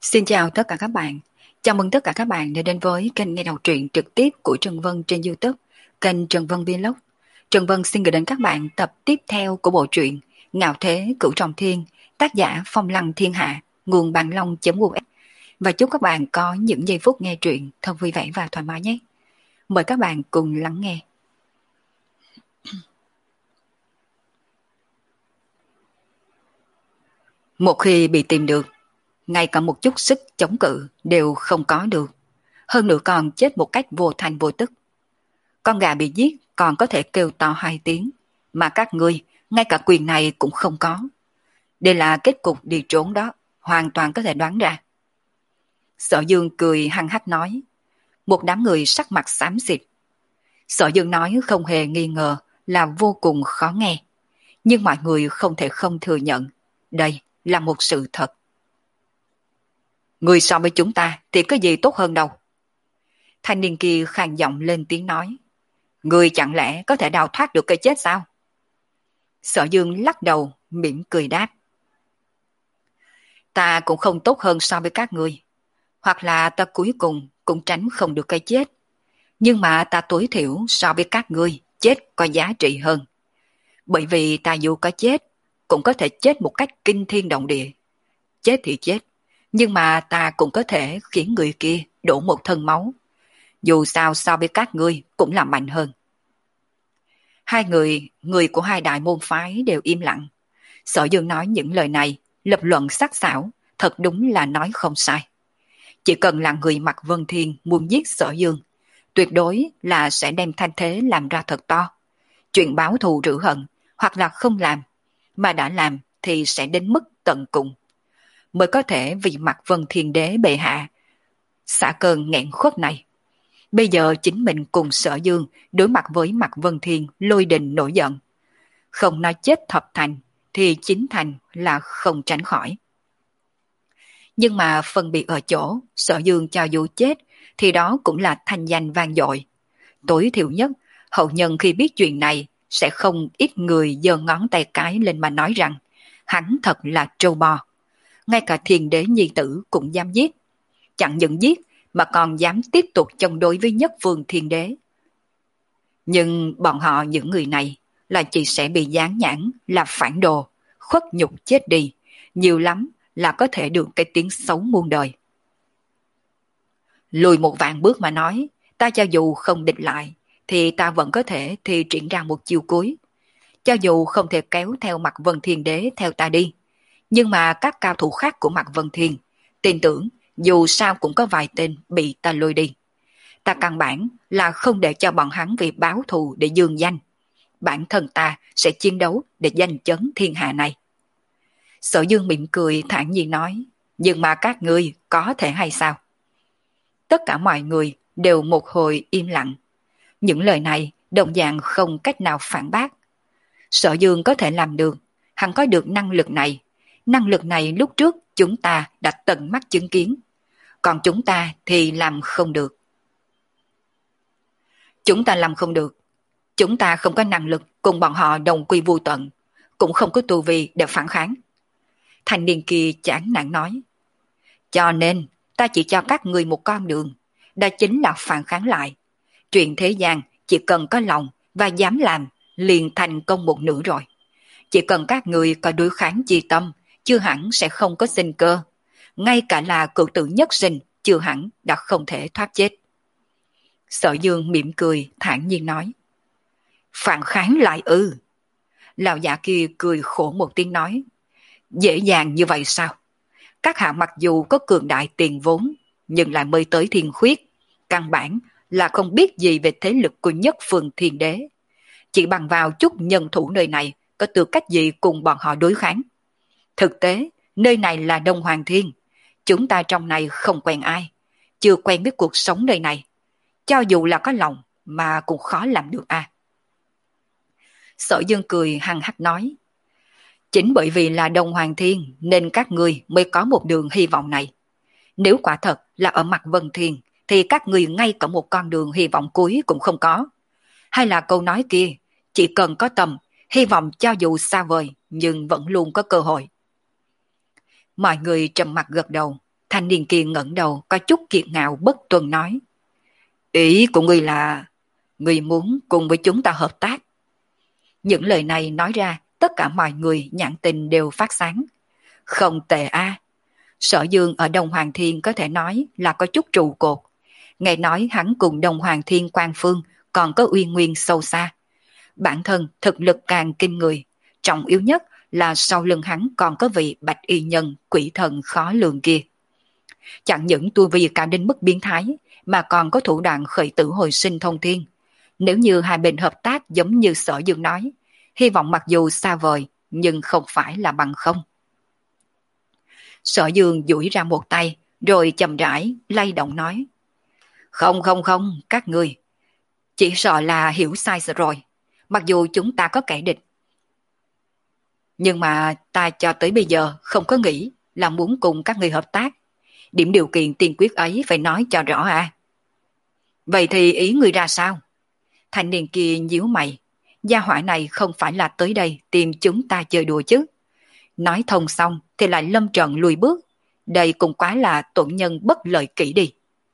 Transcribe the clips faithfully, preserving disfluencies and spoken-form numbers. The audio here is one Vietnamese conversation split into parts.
Xin chào tất cả các bạn. Chào mừng tất cả các bạn đã đến với kênh nghe đọc truyện trực tiếp của Trần Vân trên YouTube, kênh Trần Vân Vlog. Trần Vân xin gửi đến các bạn tập tiếp theo của bộ truyện Ngạo Thế Cửu Trọng Thiên, tác giả Phong Lăng Thiên Hạ, nguồn Bàn Long chấm u ét. Và chúc các bạn có những giây phút nghe truyện thật vui vẻ và thoải mái nhé. Mời các bạn cùng lắng nghe. Một khi bị tìm được, ngay cả một chút sức chống cự đều không có được, hơn nữa còn chết một cách vô thành vô tức. Con gà bị giết còn có thể kêu to hai tiếng, mà các ngươi ngay cả quyền này cũng không có. Đây là kết cục đi trốn đó, hoàn toàn có thể đoán ra. Sở Dương cười hăng hắc nói. Một đám người sắc mặt xám xịt. Sở Dương nói không hề nghi ngờ là vô cùng khó nghe, nhưng mọi người không thể không thừa nhận đây là một sự thật. Người so với chúng ta thì có gì tốt hơn đâu. Thanh niên kia khàn giọng lên tiếng nói. Người chẳng lẽ có thể đào thoát được cái chết sao? Sở Dương lắc đầu, mỉm cười đáp. Ta cũng không tốt hơn so với các người. Hoặc là ta cuối cùng cũng tránh không được cái chết. Nhưng mà ta tối thiểu so với các ngươi chết có giá trị hơn. Bởi vì ta dù có chết, cũng có thể chết một cách kinh thiên động địa. Chết thì chết, nhưng mà ta cũng có thể khiến người kia đổ một thân máu. Dù sao so với các ngươi cũng là mạnh hơn. Hai người, người của hai đại môn phái đều im lặng. Sở Dương nói những lời này, lập luận sắc sảo, thật đúng là nói không sai. Chỉ cần là người mặc Vân Thiên muốn giết Sở Dương, tuyệt đối là sẽ đem thanh thế làm ra thật to. Chuyện báo thù rửa hận, hoặc là không làm, mà đã làm thì sẽ đến mức tận cùng. Mới có thể vì mặt Vân Thiên Đế bệ hạ, xả cơn nghẹn khuất này. Bây giờ chính mình cùng Sở Dương đối mặt với mặt Vân Thiên lôi đình nổi giận. Không nói chết thập thành thì chín thành là không tránh khỏi. Nhưng mà phân biệt ở chỗ Sở Dương cho dù chết thì đó cũng là thanh danh vang dội. Tối thiểu nhất, hậu nhân khi biết chuyện này sẽ không ít người giơ ngón tay cái lên mà nói rằng hắn thật là trâu bò. Ngay cả Thiên Đế nhi tử cũng dám giết. Chẳng những giết mà còn dám tiếp tục chống đối với Nhất Vương Thiên Đế. Nhưng bọn họ những người này là chỉ sẽ bị dán nhãn là phản đồ, khuất nhục chết đi, nhiều lắm là có thể được cái tiếng xấu muôn đời. Lùi một vạn bước mà nói, ta cho dù không địch lại, thì ta vẫn có thể thì triển ra một chiêu cuối. Cho dù không thể kéo theo mặt Vân Thiên Đế theo ta đi, nhưng mà các cao thủ khác của mặt Vân Thiên, tin tưởng dù sao cũng có vài tên bị ta lôi đi. Ta căn bản là không để cho bọn hắn vì báo thù để dương danh. Bản thân ta sẽ chiến đấu để giành chấn thiên hạ này. Sở Dương mỉm cười thản nhiên nói, nhưng mà các ngươi có thể hay sao? Tất cả mọi người đều một hồi im lặng. Những lời này đồng dạng không cách nào phản bác. Sở Dương có thể làm được, hắn có được năng lực này. Năng lực này lúc trước chúng ta đã tận mắt chứng kiến. Còn chúng ta thì làm không được. Chúng ta làm không được. Chúng ta không có năng lực cùng bọn họ đồng quy vu tận, cũng không có tu vi để phản kháng. Thanh niên kia chán nản nói. Cho nên ta chỉ cho các người một con đường, đó chính là phản kháng lại. Chuyện thế gian chỉ cần có lòng và dám làm liền thành công một nửa rồi. Chỉ cần các người có đối kháng chi tâm, chưa hẳn sẽ không có sinh cơ. Ngay cả là cựu tử nhất sinh, chưa hẳn đã không thể thoát chết. Sở Dương mỉm cười thản nhiên nói. Phản kháng lại ư? Lão già kia cười khổ một tiếng nói. Dễ dàng như vậy sao? Các hạ mặc dù có cường đại tiền vốn, nhưng lại mới tới thiên khuyết, căn bản là không biết gì về thế lực của Nhất Phương Thiên Đế. Chỉ bằng vào chút nhân thủ nơi này có tư cách gì cùng bọn họ đối kháng. Thực tế, nơi này là Đông Hoàng Thiên. Chúng ta trong này không quen ai, chưa quen biết cuộc sống nơi này. Cho dù là có lòng mà cũng khó làm được à. Sở Dương cười hăng hắc nói. Chính bởi vì là Đông Hoàng Thiên nên các ngươi mới có một đường hy vọng này. Nếu quả thật là ở mặt Vân Thiên thì các ngươi ngay cả một con đường hy vọng cuối cũng không có. Hay là câu nói kia, chỉ cần có tâm, hy vọng cho dù xa vời nhưng vẫn luôn có cơ hội. Mọi người trầm mặt gật đầu, Thanh niên kia ngẩng đầu có chút kiệt ngạo bất tuân nói. Ý của ngươi là ngươi muốn cùng với chúng ta hợp tác. Những lời này nói ra, tất cả mọi người nhãn tình đều phát sáng. Không tệ a. Sở Dương ở Đông Hoàng Thiên có thể nói là có chút trụ cột. Nghe nói hắn cùng Đông Hoàng Thiên Quan Phương còn có uy nguyên sâu xa. Bản thân thực lực càng kinh người, trọng yếu nhất là sau lưng hắn còn có vị bạch y nhân quỷ thần khó lường kia. Chẳng những tu vi cao đến mức biến thái, mà còn có thủ đoạn khởi tử hồi sinh thông thiên. Nếu như hai bên hợp tác giống như Sở Dương nói, hy vọng mặc dù xa vời, nhưng không phải là bằng không. Sở Dương duỗi ra một tay, rồi chậm rãi, lay động nói. Không không không, các ngươi, chỉ sợ là hiểu sai rồi. Mặc dù chúng ta có kẻ địch, nhưng mà ta cho tới bây giờ không có nghĩ là muốn cùng các ngươi hợp tác. Điểm điều kiện tiên quyết ấy phải nói cho rõ à. Vậy thì ý ngươi ra sao? Thanh niên kia nhíu mày. Gia hỏa này không phải là tới đây tìm chúng ta chơi đùa chứ. Nói thông xong thì lại lâm trận lùi bước. Đây cũng quá là tổn nhân bất lợi kỹ đi.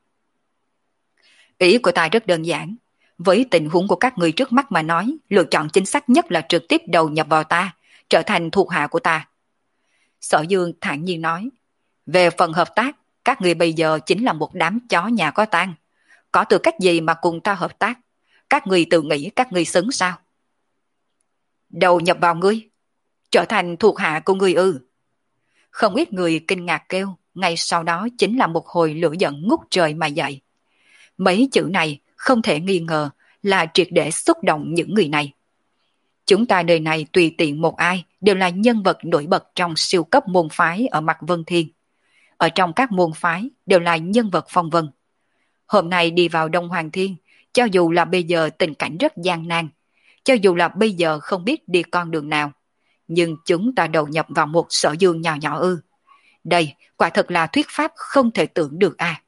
Ý của ta rất đơn giản. Với tình huống của các người trước mắt mà nói, lựa chọn chính xác nhất là trực tiếp đầu nhập vào ta, trở thành thuộc hạ của ta. Sở Dương thản nhiên nói. Về phần hợp tác, các người bây giờ chính là một đám chó nhà có tang. Có tư cách gì mà cùng ta hợp tác? Các người tự nghĩ các người xứng sao? Đầu nhập vào ngươi, trở thành thuộc hạ của ngươi ư? Không ít người kinh ngạc kêu, ngay sau đó chính là một hồi lửa giận ngút trời mà dậy. Mấy chữ này không thể nghi ngờ là triệt để xúc động những người này. Chúng ta đời này tùy tiện một ai đều là nhân vật nổi bật trong siêu cấp môn phái ở Mạc Vân Thiên. Ở trong các môn phái đều là nhân vật phong vân. Hôm nay đi vào Đông Hoàng Thiên, cho dù là bây giờ tình cảnh rất gian nan, cho dù là bây giờ không biết đi con đường nào, nhưng chúng ta đầu nhập vào một Sở Dương nhỏ nhỏ ư. Đây quả thật là thuyết pháp không thể tưởng được à.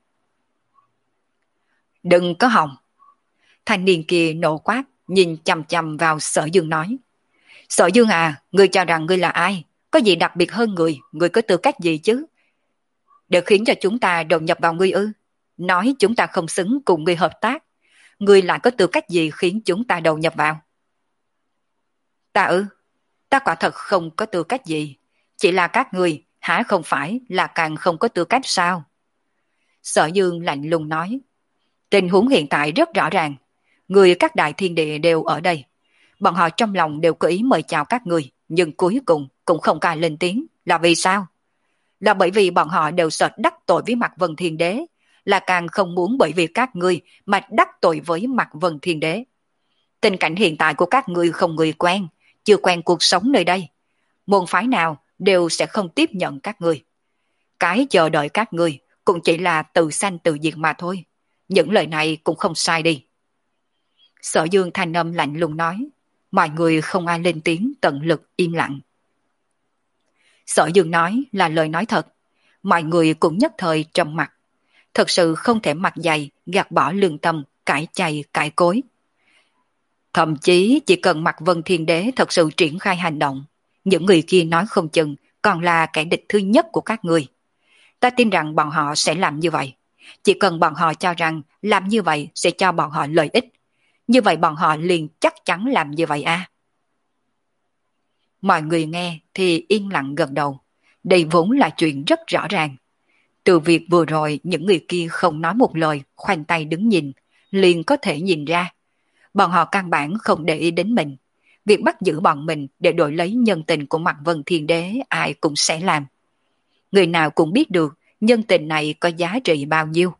Đừng có hòng. Thanh niên kia nộ quát, nhìn chằm chằm vào Sở Dương nói. Sở Dương à, ngươi cho rằng ngươi là ai? Có gì đặc biệt hơn người? Ngươi có tư cách gì chứ? Để khiến cho chúng ta đầu nhập vào ngươi ư? Nói chúng ta không xứng cùng ngươi hợp tác. Ngươi lại có tư cách gì khiến chúng ta đầu nhập vào? Ta ư? Ta quả thật không có tư cách gì. Chỉ là các ngươi, hả không phải là càng không có tư cách sao? Sở Dương lạnh lùng nói. Tình huống hiện tại rất rõ ràng. Người các đại thiên địa đều ở đây. Bọn họ trong lòng đều có ý mời chào các người, nhưng cuối cùng cũng không có ai lên tiếng. Là vì sao? Là bởi vì bọn họ đều sợ đắc tội với Mạc Vân Thiên Đế, là càng không muốn bởi vì các ngươi mà đắc tội với Mạc Vân Thiên Đế. Tình cảnh hiện tại của các ngươi không người quen, chưa quen cuộc sống nơi đây. Môn phái nào đều sẽ không tiếp nhận các ngươi. Cái chờ đợi các ngươi cũng chỉ là tự sanh tự diệt mà thôi. Những lời này cũng không sai đi. Sở Dương thanh âm lạnh lùng nói. Mọi người không ai lên tiếng, tận lực im lặng. Sở Dương nói là lời nói thật. Mọi người cũng nhất thời trầm mặc. Thật sự không thể mặt dày, gạt bỏ lương tâm, cãi chày, cãi cối. Thậm chí chỉ cần Mạc Vân Thiên Đế thật sự triển khai hành động, những người kia nói không chừng còn là kẻ địch thứ nhất của các người. Ta tin rằng bọn họ sẽ làm như vậy. Chỉ cần bọn họ cho rằng làm như vậy sẽ cho bọn họ lợi ích. Như vậy bọn họ liền chắc chắn làm như vậy à. Mọi người nghe thì yên lặng gật đầu. Đây vốn là chuyện rất rõ ràng. Từ việc vừa rồi những người kia không nói một lời, khoanh tay đứng nhìn, liền có thể nhìn ra. Bọn họ căn bản không để ý đến mình. Việc bắt giữ bọn mình để đổi lấy nhân tình của Mạc Vân Thiên Đế ai cũng sẽ làm. Người nào cũng biết được nhân tình này có giá trị bao nhiêu.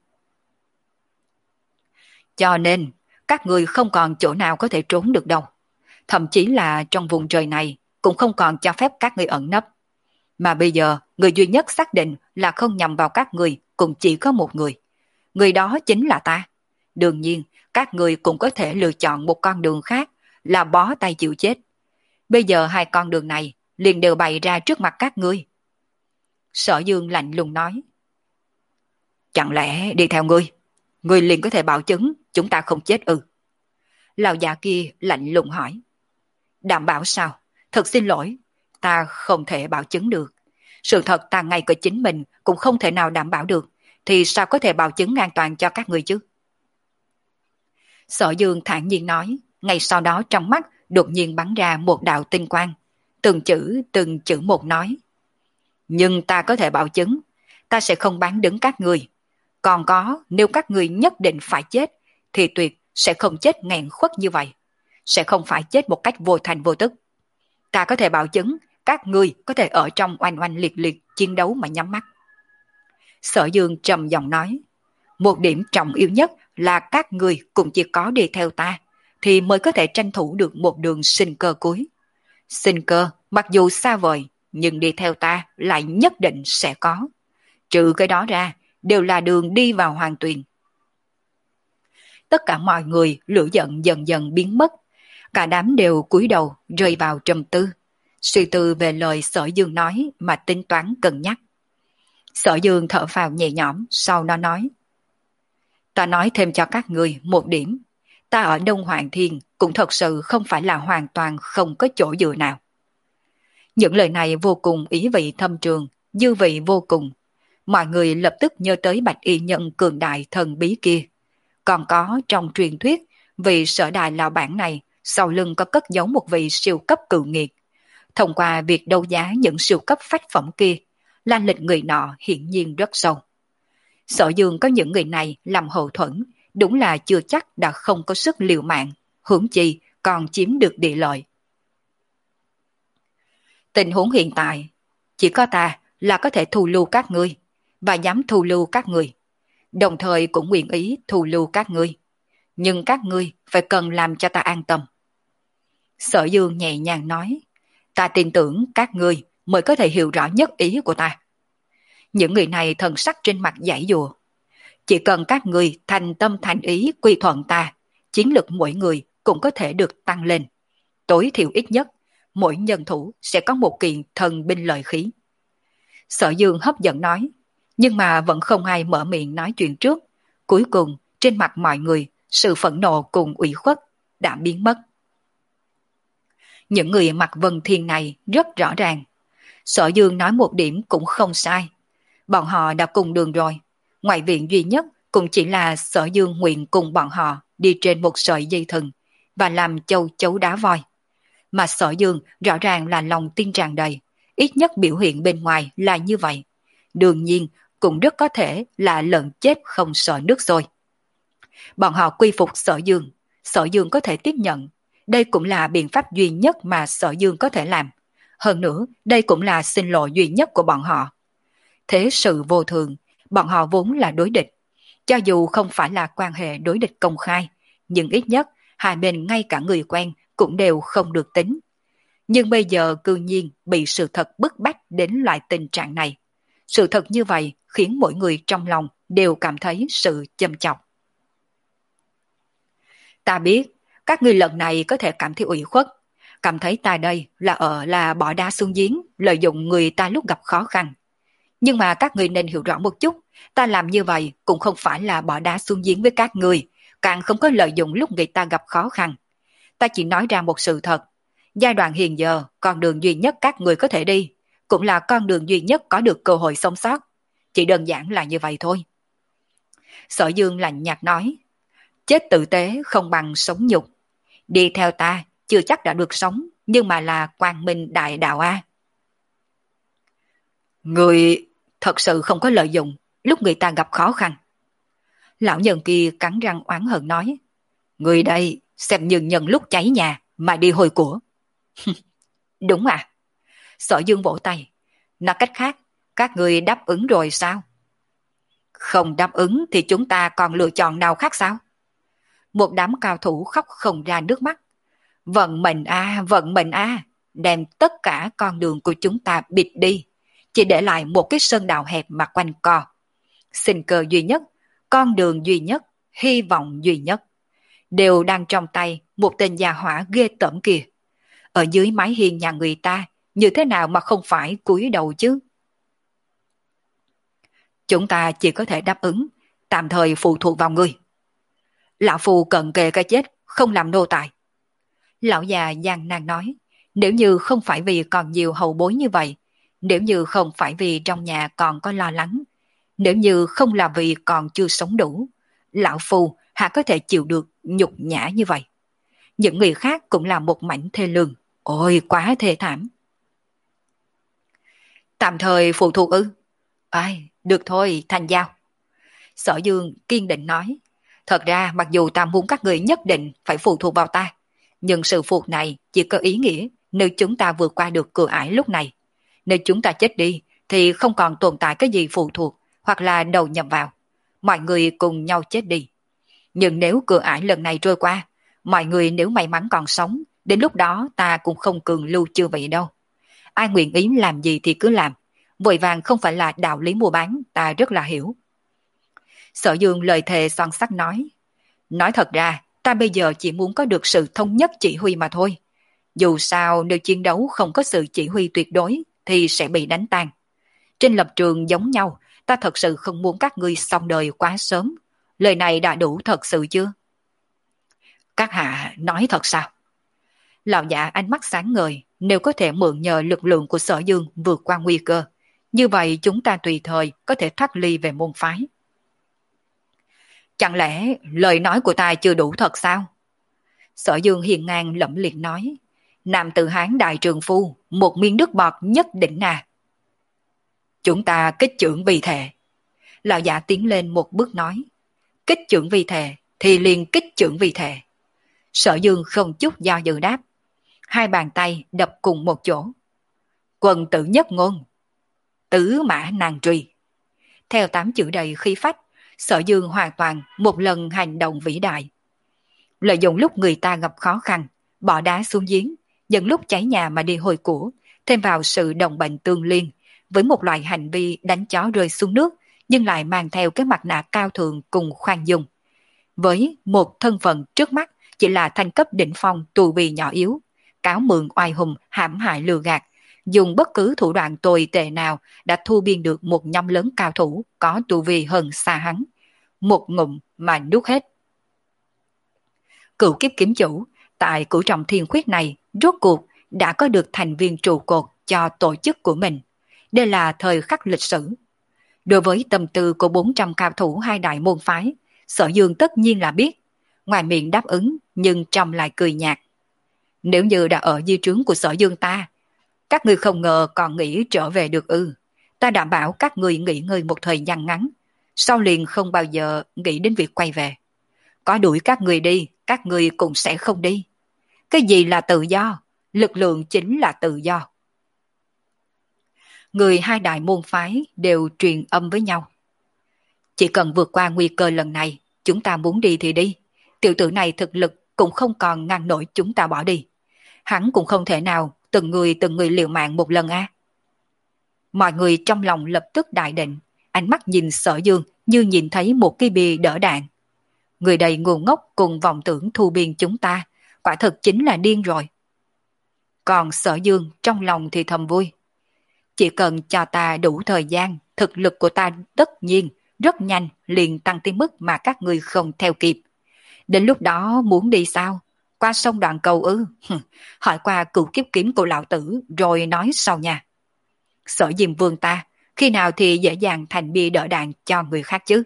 Cho nên, các người không còn chỗ nào có thể trốn được đâu. Thậm chí là trong vùng trời này cũng không còn cho phép các người ẩn nấp. Mà bây giờ, người duy nhất xác định là không nhằm vào các người cũng chỉ có một người. Người đó chính là ta. Đương nhiên, các người cũng có thể lựa chọn một con đường khác là bó tay chịu chết. Bây giờ hai con đường này liền đều bày ra trước mặt các ngươi. Sở Dương lạnh lùng nói. Chẳng lẽ đi theo ngươi, ngươi liền có thể bảo chứng chúng ta không chết ư? Lão già kia lạnh lùng hỏi. Đảm bảo sao? Thật xin lỗi, ta không thể bảo chứng được. Sự thật ta ngay cả chính mình cũng không thể nào đảm bảo được, thì sao có thể bảo chứng an toàn cho các người chứ? Sở Dương thản nhiên nói, ngay sau đó trong mắt đột nhiên bắn ra một đạo tinh quang. Từng chữ, từng chữ một nói. Nhưng ta có thể bảo chứng, ta sẽ không bán đứng các người. Còn có, nếu các người nhất định phải chết, thì tuyệt sẽ không chết nghẹn khuất như vậy. Sẽ không phải chết một cách vô thành vô tức. Ta có thể bảo chứng, các người có thể ở trong oanh oanh liệt liệt chiến đấu mà nhắm mắt. Sở Dương trầm giọng nói, một điểm trọng yếu nhất là các người cũng chỉ có đi theo ta, thì mới có thể tranh thủ được một đường sinh cơ cuối. Sinh cơ, mặc dù xa vời, nhưng đi theo ta lại nhất định sẽ có. Trừ cái đó ra, đều là đường đi vào hoàng tuyền. Tất cả mọi người lửa giận dần dần biến mất. Cả đám đều cúi đầu rơi vào trầm tư. Suy tư về lời Sở Dương nói mà tính toán cân nhắc. Sở Dương thở phào nhẹ nhõm, sau đó nói. Ta nói thêm cho các người một điểm. Ta ở Đông Hoàng Thiên cũng thật sự không phải là hoàn toàn không có chỗ dựa nào. Những lời này vô cùng ý vị thâm trường, dư vị vô cùng. Mọi người lập tức nhớ tới bạch y nhân cường đại thần bí kia. Còn có trong truyền thuyết, vị sở đại lão bản này sau lưng có cất giấu một vị siêu cấp cự nghiệt. Thông qua việc đấu giá những siêu cấp phách phẩm kia, lan lịch người nọ hiển nhiên rất sâu. Sở Dương có những người này làm hậu thuẫn, đúng là chưa chắc đã không có sức liều mạng, huống chi còn chiếm được địa lợi. Tình huống hiện tại, chỉ có ta là có thể thu lưu các ngươi, và dám thu lưu các ngươi, đồng thời cũng nguyện ý thu lưu các ngươi. Nhưng các ngươi phải cần làm cho ta an tâm. Sở Dương nhẹ nhàng nói, ta tin tưởng các ngươi mới có thể hiểu rõ nhất ý của ta. Những người này thần sắc trên mặt giải dùa. Chỉ cần các ngươi thành tâm thành ý quy thuận ta, chiến lực mỗi người cũng có thể được tăng lên. Tối thiểu ít nhất, mỗi nhân thủ sẽ có một kiện thần binh lợi khí. Sở Dương hấp dẫn nói, nhưng mà vẫn không ai mở miệng nói chuyện trước. Cuối cùng, trên mặt mọi người, sự phẫn nộ cùng ủy khuất đã biến mất. Những người mặc vân thiên này rất rõ ràng. Sở Dương nói một điểm cũng không sai. Bọn họ đã cùng đường rồi. Ngoại viện duy nhất cũng chỉ là Sở Dương nguyện cùng bọn họ đi trên một sợi dây thừng và làm châu chấu đá voi. Mà Sở Dương rõ ràng là lòng tin tràn đầy, ít nhất biểu hiện bên ngoài là như vậy. Đương nhiên cũng rất có thể là lợn chết không sợ nước sôi. Bọn họ quy phục Sở Dương, Sở Dương có thể tiếp nhận. Đây cũng là biện pháp duy nhất mà Sở Dương có thể làm. Hơn nữa, đây cũng là sinh lộ duy nhất của bọn họ. Thế sự vô thường, bọn họ vốn là đối địch. Cho dù không phải là quan hệ đối địch công khai, nhưng ít nhất hai bên ngay cả người quen cũng đều không được tính. Nhưng bây giờ cư nhiên bị sự thật bức bách đến loại tình trạng này. Sự thật như vậy khiến mỗi người trong lòng đều cảm thấy sự châm chọc. Ta biết, các ngươi lần này có thể cảm thấy ủy khuất, cảm thấy ta đây là ở là bỏ đá xuống giếng, lợi dụng người ta lúc gặp khó khăn. Nhưng mà các ngươi nên hiểu rõ một chút, ta làm như vậy cũng không phải là bỏ đá xuống giếng với các ngươi, càng không có lợi dụng lúc người ta gặp khó khăn. Ta chỉ nói ra một sự thật, giai đoạn hiện giờ con đường duy nhất các người có thể đi, cũng là con đường duy nhất có được cơ hội sống sót. Chỉ đơn giản là như vậy thôi. Sở Dương lạnh nhạt nói, chết tử tế không bằng sống nhục. Đi theo ta chưa chắc đã được sống, nhưng mà là quang minh đại đạo a. Người thật sự không có lợi dụng lúc người ta gặp khó khăn. Lão nhân kia cắn răng oán hận nói, người đây xem như nhân lúc cháy nhà mà đi hồi của. Đúng à? Sở Dương vỗ tay. Nói cách khác, các người đáp ứng rồi sao? Không đáp ứng thì chúng ta còn lựa chọn nào khác sao? Một đám cao thủ khóc không ra nước mắt. Vận mệnh a, vận mệnh a, đem tất cả con đường của chúng ta bịt đi, chỉ để lại một cái sơn đạo hẹp mà quanh co. Sinh cơ duy nhất, con đường duy nhất, hy vọng duy nhất, đều đang trong tay một tên già hỏa ghê tởm kia. Ở dưới mái hiên nhà người ta, như thế nào mà không phải cúi đầu chứ? Chúng ta chỉ có thể đáp ứng, tạm thời phụ thuộc vào ngươi. Lão Phu cận kề cái chết, không làm nô tài. Lão già gian nan nói, nếu như không phải vì còn nhiều hậu bối như vậy, Nếu như không phải vì trong nhà còn có lo lắng, nếu như không là vì còn chưa sống đủ, lão phu hả có thể chịu được nhục nhã như vậy. Những người khác cũng là một mảnh thê lương. Ôi quá thê thảm. Tạm thời phụ thuộc ư? Ai, được thôi, thành giao. Sở Dương kiên định nói. Thật ra mặc dù ta muốn các người nhất định phải phụ thuộc vào ta, nhưng sự phụ này chỉ có ý nghĩa nếu chúng ta vượt qua được cửa ải lúc này. Nếu chúng ta chết đi thì không còn tồn tại cái gì phụ thuộc hoặc là đầu nhập vào. Mọi người cùng nhau chết đi. Nhưng nếu cửa ải lần này trôi qua, mọi người nếu may mắn còn sống, đến lúc đó ta cũng không cường lưu chưa vậy đâu. Ai nguyện ý làm gì thì cứ làm. Vội vàng không phải là đạo lý mua bán, ta rất là hiểu. Sở Dương lời thề son sắt nói. Nói thật ra, ta bây giờ chỉ muốn có được sự thống nhất chỉ huy mà thôi. Dù sao nếu chiến đấu không có sự chỉ huy tuyệt đối thì sẽ bị đánh tan. Trên lập trường giống nhau, ta thật sự không muốn các ngươi xong đời quá sớm. Lời này đã đủ thật sự chưa? Các hạ nói thật sao? Lão giả ánh mắt sáng ngời, nếu có thể mượn nhờ lực lượng của Sở Dương vượt qua nguy cơ, như vậy chúng ta tùy thời có thể thoát ly về môn phái. Chẳng lẽ lời nói của ta chưa đủ thật sao? Sở Dương hiền ngang lẫm liệt nói. Nam tử Hán đại trường phu, một miếng nước bọt nhất định à. Chúng ta kích chưởng vì thệ. Lão giả tiến lên một bước nói. Kích chưởng vì thệ thì liền kích chưởng vì thệ. Sở Dương không chút do dự đáp. Hai bàn tay đập cùng một chỗ. Quần tử nhất ngôn. Tứ mã nàng truy. Theo tám chữ đầy khí phách, Sở Dương hoàn toàn một lần hành động vĩ đại. Lợi dụng lúc người ta gặp khó khăn, bỏ đá xuống giếng, dẫn lúc cháy nhà mà đi hồi của, thêm vào sự đồng bệnh tương liên, với một loại hành vi đánh chó rơi xuống nước, nhưng lại mang theo cái mặt nạ cao thượng cùng khoan dung. Với một thân phận trước mắt chỉ là thanh cấp đỉnh phong tù bì nhỏ yếu, cáo mượn oai hùng hãm hại lừa gạt, dùng bất cứ thủ đoạn tồi tệ nào đã thu biên được một nhóm lớn cao thủ có tu vi hơn xa hắn. Một ngụm mà nuốt hết. Cựu kiếp kiếm chủ, tại cửu trọng thiên khuyết này, rốt cuộc đã có được thành viên trụ cột cho tổ chức của mình. Đây là thời khắc lịch sử. Đối với tâm tư của bốn trăm cao thủ hai đại môn phái, Sở Dương tất nhiên là biết. Ngoài miệng đáp ứng, nhưng trong lại cười nhạt. Nếu như đã ở di trướng của Sở Dương ta, các người không ngờ còn nghĩ trở về được ư. Ta đảm bảo các người nghỉ ngơi một thời gian ngắn, sau liền không bao giờ nghĩ đến việc quay về. Có đuổi các người đi, các người cũng sẽ không đi. Cái gì là tự do? Lực lượng chính là tự do. Người hai đại môn phái đều truyền âm với nhau. Chỉ cần vượt qua nguy cơ lần này, chúng ta muốn đi thì đi. Tiểu tử này thực lực cũng không còn ngăn nổi chúng ta bỏ đi. Hắn cũng không thể nào từng người từng người liều mạng một lần a. À. Mọi người trong lòng lập tức đại định, ánh mắt nhìn Sở Dương như nhìn thấy một cái bìa đỡ đạn. Người đầy ngu ngốc cùng vọng tưởng thu biên chúng ta, quả thực chính là điên rồi. Còn Sở Dương trong lòng thì thầm vui. Chỉ cần cho ta đủ thời gian, thực lực của ta tất nhiên rất nhanh liền tăng tới mức mà các người không theo kịp. Đến lúc đó muốn đi sao? Qua sông Đoạn Cầu ư? Hỏi qua cửu kiếp kiếm của lão tử rồi nói sau nha. Sở Diêm Vương ta, khi nào thì dễ dàng thành bia đỡ đạn cho người khác chứ?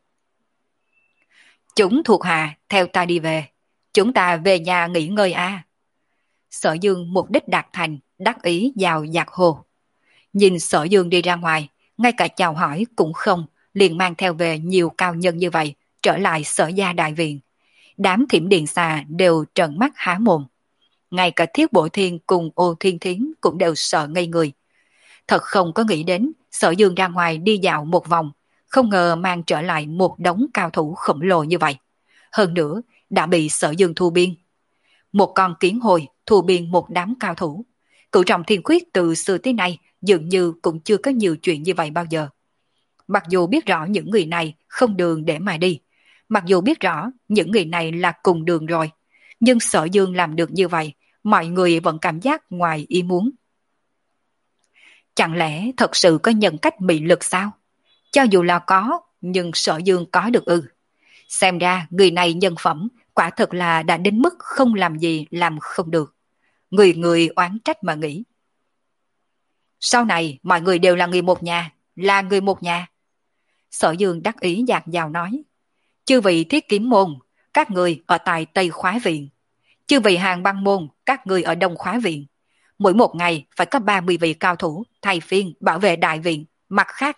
Chúng thuộc hạ theo ta đi về. Chúng ta về nhà nghỉ ngơi a. À. Sở Dương mục đích đạt thành, đắc ý vào giặc hồ. Nhìn Sở Dương đi ra ngoài, ngay cả chào hỏi cũng không, liền mang theo về nhiều cao nhân như vậy, trở lại Sở gia đại viện. Đám thiểm điện xà đều trợn mắt há mồm. Ngay cả Thiết Bổ Thiên cùng Ô Thiên Thiến cũng đều sợ ngây người. Thật không có nghĩ đến Sở Dương ra ngoài đi dạo một vòng, không ngờ mang trở lại một đống cao thủ khổng lồ như vậy. Hơn nữa, đã bị Sở Dương thu biên. Một con kiến hồi thu biên một đám cao thủ. Cửu trọng thiên khuyết từ xưa tới nay dường như cũng chưa có nhiều chuyện như vậy bao giờ. Mặc dù biết rõ những người này không đường để mà đi, mặc dù biết rõ những người này là cùng đường rồi, nhưng Sở Dương làm được như vậy, mọi người vẫn cảm giác ngoài ý muốn. Chẳng lẽ thật sự có nhân cách mị lực sao? Cho dù là có, nhưng Sở Dương có được ư? Xem ra người này nhân phẩm quả thật là đã đến mức không làm gì làm không được. Người người oán trách mà nghĩ. Sau này mọi người đều là người một nhà, là người một nhà. Sở Dương đắc ý dạt dào nói. Chư vị Thiết Kiếm môn, các người ở tại Tây Khóa Viện. Chư vị Hàng Băng môn, các người ở Đông Khóa Viện. Mỗi một ngày phải có ba mươi vị cao thủ thay phiên bảo vệ đại viện. Mặt khác...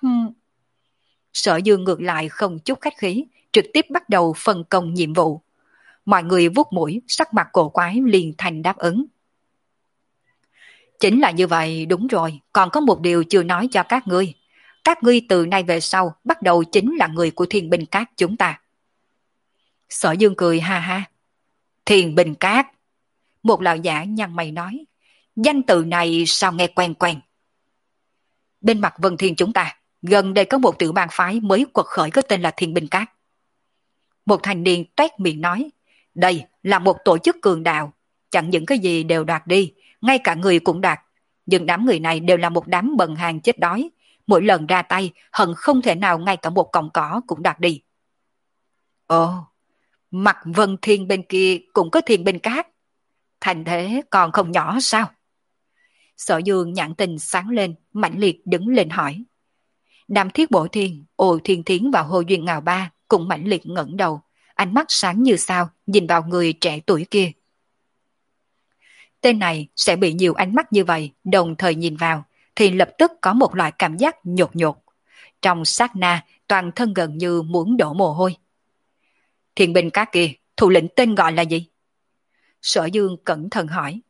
Sở Dương ngược lại không chút khách khí, trực tiếp bắt đầu phân công nhiệm vụ. Mọi người vuốt mũi, sắc mặt cổ quái liền thành đáp ứng. Chính là như vậy, đúng rồi, còn có một điều chưa nói cho các ngươi. Các ngươi từ nay về sau bắt đầu chính là người của Thiên Binh Các chúng ta. Sở Dương cười ha ha. Thiên Binh Các. Một lão giả nhăn mày nói. Danh từ này sao nghe quen quen. Bên mặt Vân Thiên chúng ta, gần đây có một tiểu bang phái mới quật khởi có tên là Thiên Binh Các. Một thanh niên toét miệng nói. Đây là một tổ chức cường đạo, chẳng những cái gì đều đoạt đi, ngay cả người cũng đoạt. Nhưng đám người này đều là một đám bần hàng chết đói, mỗi lần ra tay hận không thể nào ngay cả một cọng cỏ cũng đoạt đi. Ồ, mặt Vân Thiên bên kia cũng có Thiên Binh Các, thành thế còn không nhỏ sao? Sở Dương nhãn tình sáng lên, mãnh liệt đứng lên hỏi. Đàm Thiết Bổ Thiên, Ồ Thiên Thiến và Hồ Duyên Ngào Ba cũng mãnh liệt ngẩng đầu, ánh mắt sáng như sao nhìn vào người trẻ tuổi kia. Tên này sẽ bị nhiều ánh mắt như vậy đồng thời nhìn vào thì lập tức có một loại cảm giác nhột nhột. Trong sát na toàn thân gần như muốn đổ mồ hôi. Thiên Binh Các kia, thủ lĩnh tên gọi là gì? Sở Dương cẩn thận hỏi.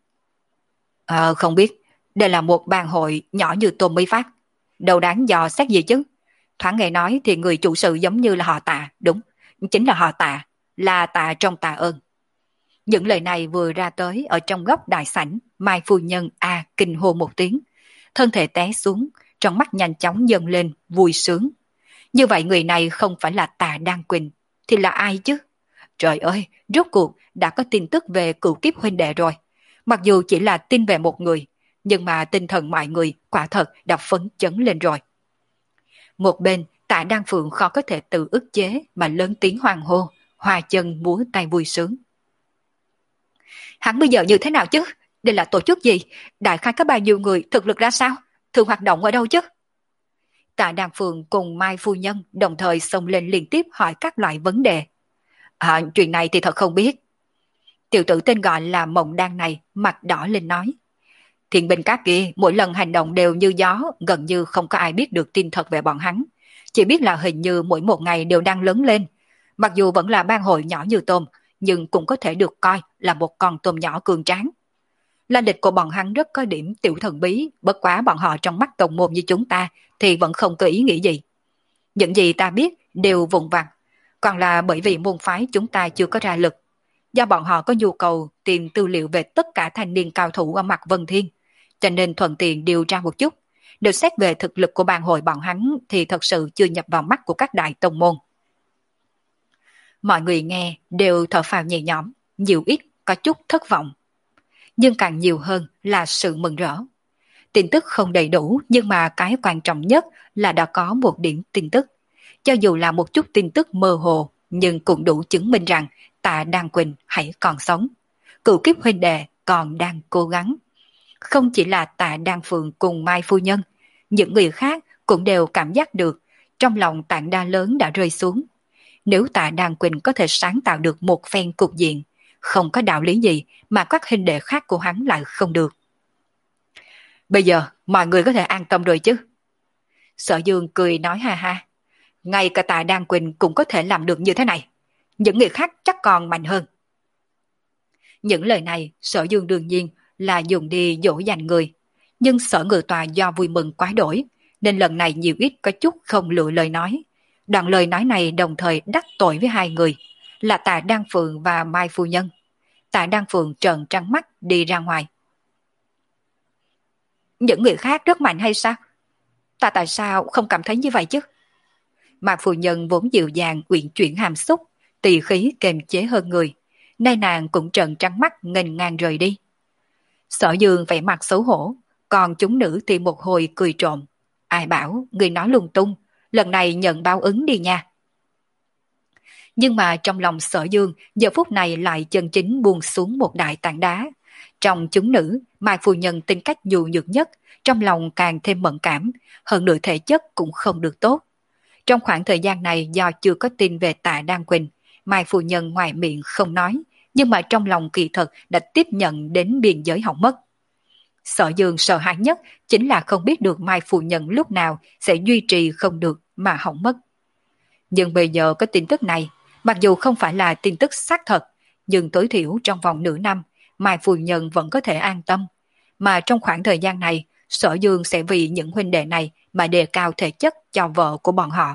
Ờ không biết, đây là một bang hội nhỏ như tôm mới phát. Đâu đáng dò xét gì chứ. Thoáng nghe nói thì người chủ sự giống như là họ Tạ, đúng, chính là họ Tạ, là Tạ trong Tạ Ơn. Những lời này vừa ra tới ở trong góc đại sảnh, Mai phu nhân a kinh hô một tiếng, thân thể té xuống, trong mắt nhanh chóng dâng lên vui sướng. Như vậy người này không phải là Tạ Đan Quỳnh thì là ai chứ? Trời ơi, rốt cuộc đã có tin tức về cửu kiếp huynh đệ rồi. Mặc dù chỉ là tin về một người, nhưng mà tinh thần mọi người quả thật đã phấn chấn lên rồi. Một bên, Tạ Đan Phượng khó có thể tự ức chế mà lớn tiếng hoàng hô, hòa chân múa tay vui sướng. Hắn bây giờ như thế nào chứ? Đây là tổ chức gì? Đại khái có bao nhiêu người, thực lực ra sao? Thường hoạt động ở đâu chứ? Tạ Đan Phượng cùng Mai phu nhân đồng thời xông lên liên tiếp hỏi các loại vấn đề. À, chuyện này thì thật không biết. Tiểu tử tên gọi là Mộng Đan này mặt đỏ lên nói. Thiên Binh Các kia mỗi lần hành động đều như gió, gần như không có ai biết được tin thật về bọn hắn. Chỉ biết là hình như mỗi một ngày đều đang lớn lên. Mặc dù vẫn là bang hội nhỏ như tôm, nhưng cũng có thể được coi là một con tôm nhỏ cường tráng. Lai lịch của bọn hắn rất có điểm tiểu thần bí, bất quá bọn họ trong mắt tổng môn như chúng ta thì vẫn không có ý nghĩ gì. Những gì ta biết đều vụn vặt, còn là bởi vì môn phái chúng ta chưa có ra lực. Do bọn họ có nhu cầu tìm tư liệu về tất cả thanh niên cao thủ ở mặt Vân Thiên, cho nên thuận tiện điều tra một chút. Được xét về thực lực của bang hội bọn hắn thì thật sự chưa nhập vào mắt của các đại tông môn. Mọi người nghe đều thở phào nhẹ nhõm, nhiều ít có chút thất vọng. Nhưng càng nhiều hơn là sự mừng rỡ. Tin tức không đầy đủ, nhưng mà cái quan trọng nhất là đã có một điểm tin tức. Cho dù là một chút tin tức mơ hồ, nhưng cũng đủ chứng minh rằng Tạ Đan Quỳnh hãy còn sống. Cửu kiếp huynh đệ còn đang cố gắng. Không chỉ là Tạ Đan Phượng cùng Mai phu nhân, những người khác cũng đều cảm giác được trong lòng tảng đa lớn đã rơi xuống. Nếu Tạ Đan Quỳnh có thể sáng tạo được một phen cục diện, không có đạo lý gì mà các huynh đệ khác của hắn lại không được. Bây giờ mọi người có thể an tâm rồi chứ? Sở Dương cười nói ha ha. Ngay cả Tạ Đan Quỳnh cũng có thể làm được như thế này. Những người khác chắc còn mạnh hơn. Những lời này Sở Dương đương nhiên là dùng đi dỗ dành người. Nhưng Sở Ngự Tòa do vui mừng quá đổi, nên lần này nhiều ít có chút không lựa lời nói. Đoạn lời nói này đồng thời đắc tội với hai người, là Tạ Đan Phượng và Mai phu nhân. Tạ Đan Phượng trợn trắng mắt đi ra ngoài. Những người khác rất mạnh hay sao? Ta tại sao không cảm thấy như vậy chứ? Mai phu nhân vốn dịu dàng uyển chuyển hàm xúc, tỳ khí kềm chế hơn người. Nay nàng cũng trợn trắng mắt nghênh ngang rời đi. Sở Dương vẻ mặt xấu hổ, còn chúng nữ thì một hồi cười trộm. Ai bảo người nói lung tung, lần này nhận báo ứng đi nha. Nhưng mà trong lòng Sở Dương giờ phút này lại chân chính buông xuống một đại tảng đá. Trong chúng nữ, Mai phu nhân tính cách nhu nhược nhất, trong lòng càng thêm mẫn cảm, hơn nữa thể chất cũng không được tốt. Trong khoảng thời gian này do chưa có tin về Tạ Đan Quỳnh, Mai phu nhân ngoài miệng không nói, nhưng mà trong lòng kỳ thực đã tiếp nhận đến biên giới hỏng mất. Sở Dương sợ hãi nhất chính là không biết được Mai phu nhân lúc nào sẽ duy trì không được mà hỏng mất. Nhưng bây giờ có tin tức này, mặc dù không phải là tin tức xác thật, nhưng tối thiểu trong vòng nửa năm, Mai phu nhân vẫn có thể an tâm. Mà trong khoảng thời gian này, Sở Dương sẽ vì những huynh đệ này mà đề cao thể chất cho vợ của bọn họ.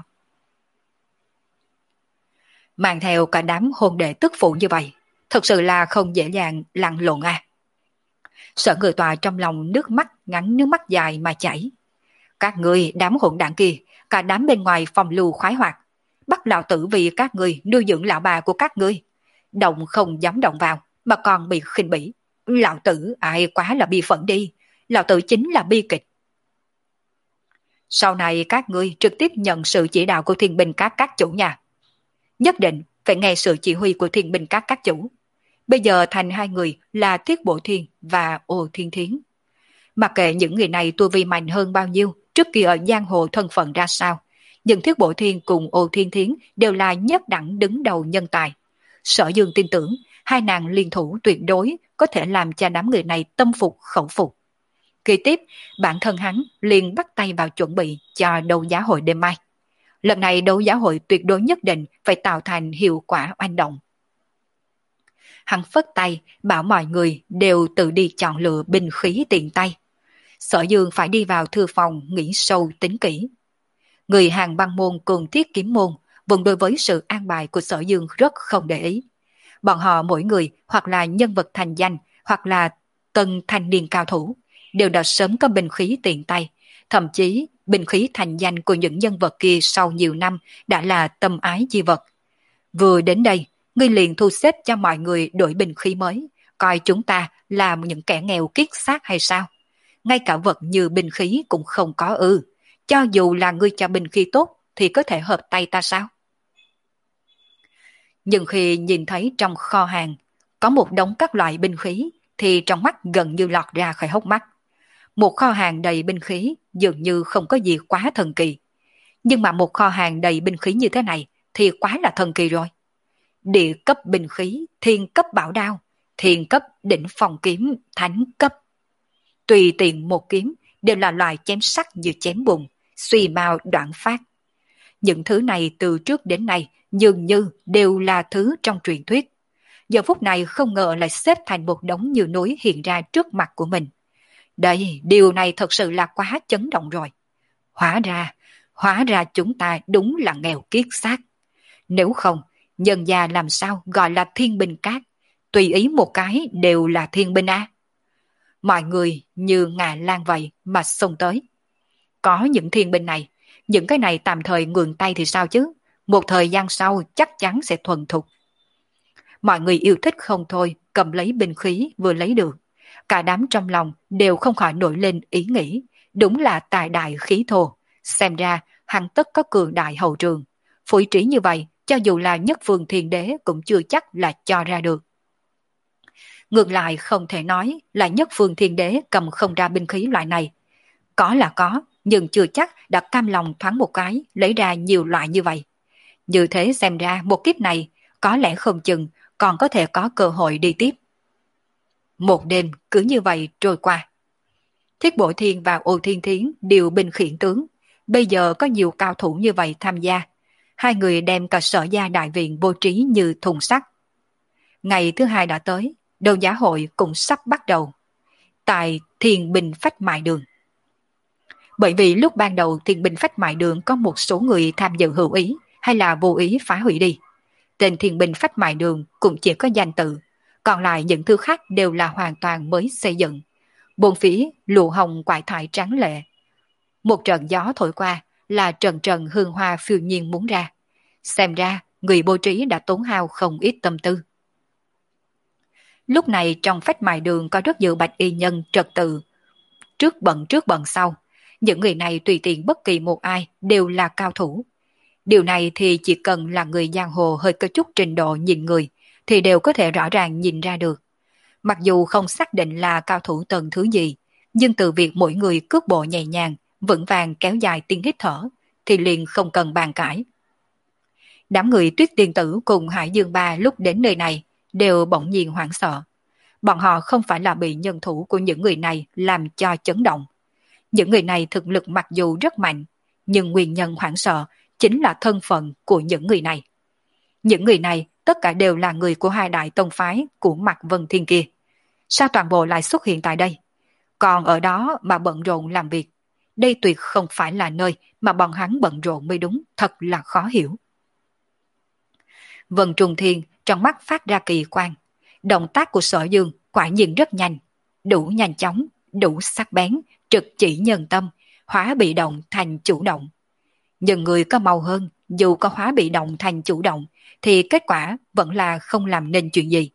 Mang theo cả đám hôn đệ tức phụ như vậy, thực sự là không dễ dàng lăn lộn à. Sở Người Tòa trong lòng nước mắt ngắn nước mắt dài mà chảy. Các người đám hỗn đảng kia, cả đám bên ngoài phòng lưu khoái hoạt, bắt lão tử vì các người nuôi dưỡng lão bà của các ngươi. Động không dám động vào, mà còn bị khinh bỉ. Lão tử ai quá là bi phẫn đi, lão tử chính là bi kịch. Sau này các ngươi trực tiếp nhận sự chỉ đạo của Thiên Binh Các các chủ nhà. Nhất định phải nghe sự chỉ huy của Thiên Binh Các các chủ. Bây giờ thành hai người là Thiết Bộ Thiên và Ô Thiên Thiến. Mặc kệ những người này tu vi mạnh hơn bao nhiêu, trước kia ở giang hồ thân phận ra sao, nhưng Thiết Bộ Thiên cùng Ô Thiên Thiến đều là nhất đẳng đứng đầu nhân tài. Sở Dương tin tưởng hai nàng liên thủ tuyệt đối có thể làm cho đám người này tâm phục khẩu phục. Kế tiếp, bản thân hắn liền bắt tay vào chuẩn bị cho đấu giá hội đêm mai. Lần này đấu giá hội tuyệt đối nhất định phải tạo thành hiệu quả oanh động. Hắn phất tay bảo mọi người đều tự đi chọn lựa binh khí tiện tay. Sở Dương phải đi vào thư phòng nghĩ sâu tính kỹ. Người hàng băng môn cùng thiết kiếm môn vẫn đối với sự an bài của Sở Dương rất không để ý. Bọn họ mỗi người hoặc là nhân vật thành danh hoặc là tân thanh niên cao thủ đều đã sớm có binh khí tiện tay. Thậm chí binh khí thành danh của những nhân vật kia sau nhiều năm đã là tâm ái chi vật. Vừa đến đây, ngươi liền thu xếp cho mọi người đổi binh khí mới, coi chúng ta là những kẻ nghèo kiết xác hay sao? Ngay cả vật như binh khí cũng không có ư. Cho dù là ngươi cho binh khí tốt thì có thể hợp tay ta sao? Nhưng khi nhìn thấy trong kho hàng có một đống các loại binh khí thì trong mắt gần như lọt ra khỏi hốc mắt. Một kho hàng đầy binh khí dường như không có gì quá thần kỳ. Nhưng mà một kho hàng đầy binh khí như thế này thì quá là thần kỳ rồi. Địa cấp binh khí, thiên cấp bảo đao, thiên cấp đỉnh phòng kiếm, thánh cấp. Tùy tiện một kiếm đều là loại chém sắc như chém bùn, suy mao đoạn phát. Những thứ này từ trước đến nay dường như đều là thứ trong truyền thuyết. Giờ phút này không ngờ lại xếp thành một đống như núi hiện ra trước mặt của mình. Đây, điều này thật sự là quá chấn động rồi. Hóa ra, hóa ra chúng ta đúng là nghèo kiết xác. Nếu không, nhân gia làm sao gọi là thiên binh các, tùy ý một cái đều là thiên binh a. Mọi người như ngà lan vậy mà xông tới. Có những thiên binh này, những cái này tạm thời ngừng tay thì sao chứ, một thời gian sau chắc chắn sẽ thuần thục. Mọi người yêu thích không thôi, cầm lấy binh khí vừa lấy được. Cả đám trong lòng đều không khỏi nổi lên ý nghĩ, đúng là tài đại khí thô, xem ra hắn tất có cường đại hậu trường. Phủi trí như vậy, cho dù là nhất phương thiên đế cũng chưa chắc là cho ra được. Ngược lại không thể nói là nhất phương thiên đế cầm không ra binh khí loại này. Có là có, nhưng chưa chắc đã cam lòng thoáng một cái lấy ra nhiều loại như vậy. Như thế xem ra một kiếp này có lẽ không chừng còn có thể có cơ hội đi tiếp. Một đêm cứ như vậy trôi qua. Thiết Bội Thiên và Ô Thiên Thiến đều binh khiển tướng. Bây giờ có nhiều cao thủ như vậy tham gia. Hai người đem cả Sở Gia đại viện bố trí như thùng sắt. Ngày thứ hai đã tới, đấu giá hội cũng sắp bắt đầu. Tại Thiên Binh Phách Mại Đường. Bởi vì lúc ban đầu Thiên Binh Phách Mại Đường có một số người tham dự hữu ý hay là vô ý phá hủy đi. Tên Thiên Binh Phách Mại Đường cũng chỉ có danh tự, còn lại những thứ khác đều là hoàn toàn mới xây dựng. Bốn phía lụa hồng quải thải trắng lệ. Một trận gió thổi qua là trần trần hương hoa phiêu nhiên muốn ra. Xem ra người bố trí đã tốn hao không ít tâm tư. Lúc này trong Phách Mại Đường có rất nhiều bạch y nhân trật tự. Trước bận trước bận sau, những người này tùy tiện bất kỳ một ai đều là cao thủ. Điều này thì chỉ cần là người giang hồ hơi có chút trình độ nhìn người thì đều có thể rõ ràng nhìn ra được. Mặc dù không xác định là cao thủ tầng thứ gì, nhưng từ việc mỗi người cước bộ nhẹ nhàng, vững vàng kéo dài tiếng hít thở, thì liền không cần bàn cãi. Đám người Tuyết Tiên Tử cùng Hải Dương Ba lúc đến nơi này đều bỗng nhiên hoảng sợ. Bọn họ không phải là bị nhân thủ của những người này làm cho chấn động. Những người này thực lực mặc dù rất mạnh, nhưng nguyên nhân hoảng sợ chính là thân phận của những người này. Những người này tất cả đều là người của hai đại tông phái của Mạc Vân Thiên kia. Sao toàn bộ lại xuất hiện tại đây? Còn ở đó mà bận rộn làm việc. Đây tuyệt không phải là nơi mà bọn hắn bận rộn mới đúng, thật là khó hiểu. Vân Trung Thiên trong mắt phát ra kỳ quan. Động tác của Sở Dương quả nhiên rất nhanh, đủ nhanh chóng, đủ sắc bén, trực chỉ nhân tâm, hóa bị động thành chủ động. Nhưng người có màu hơn, dù có hóa bị động thành chủ động, thì kết quả vẫn là không làm nên chuyện gì.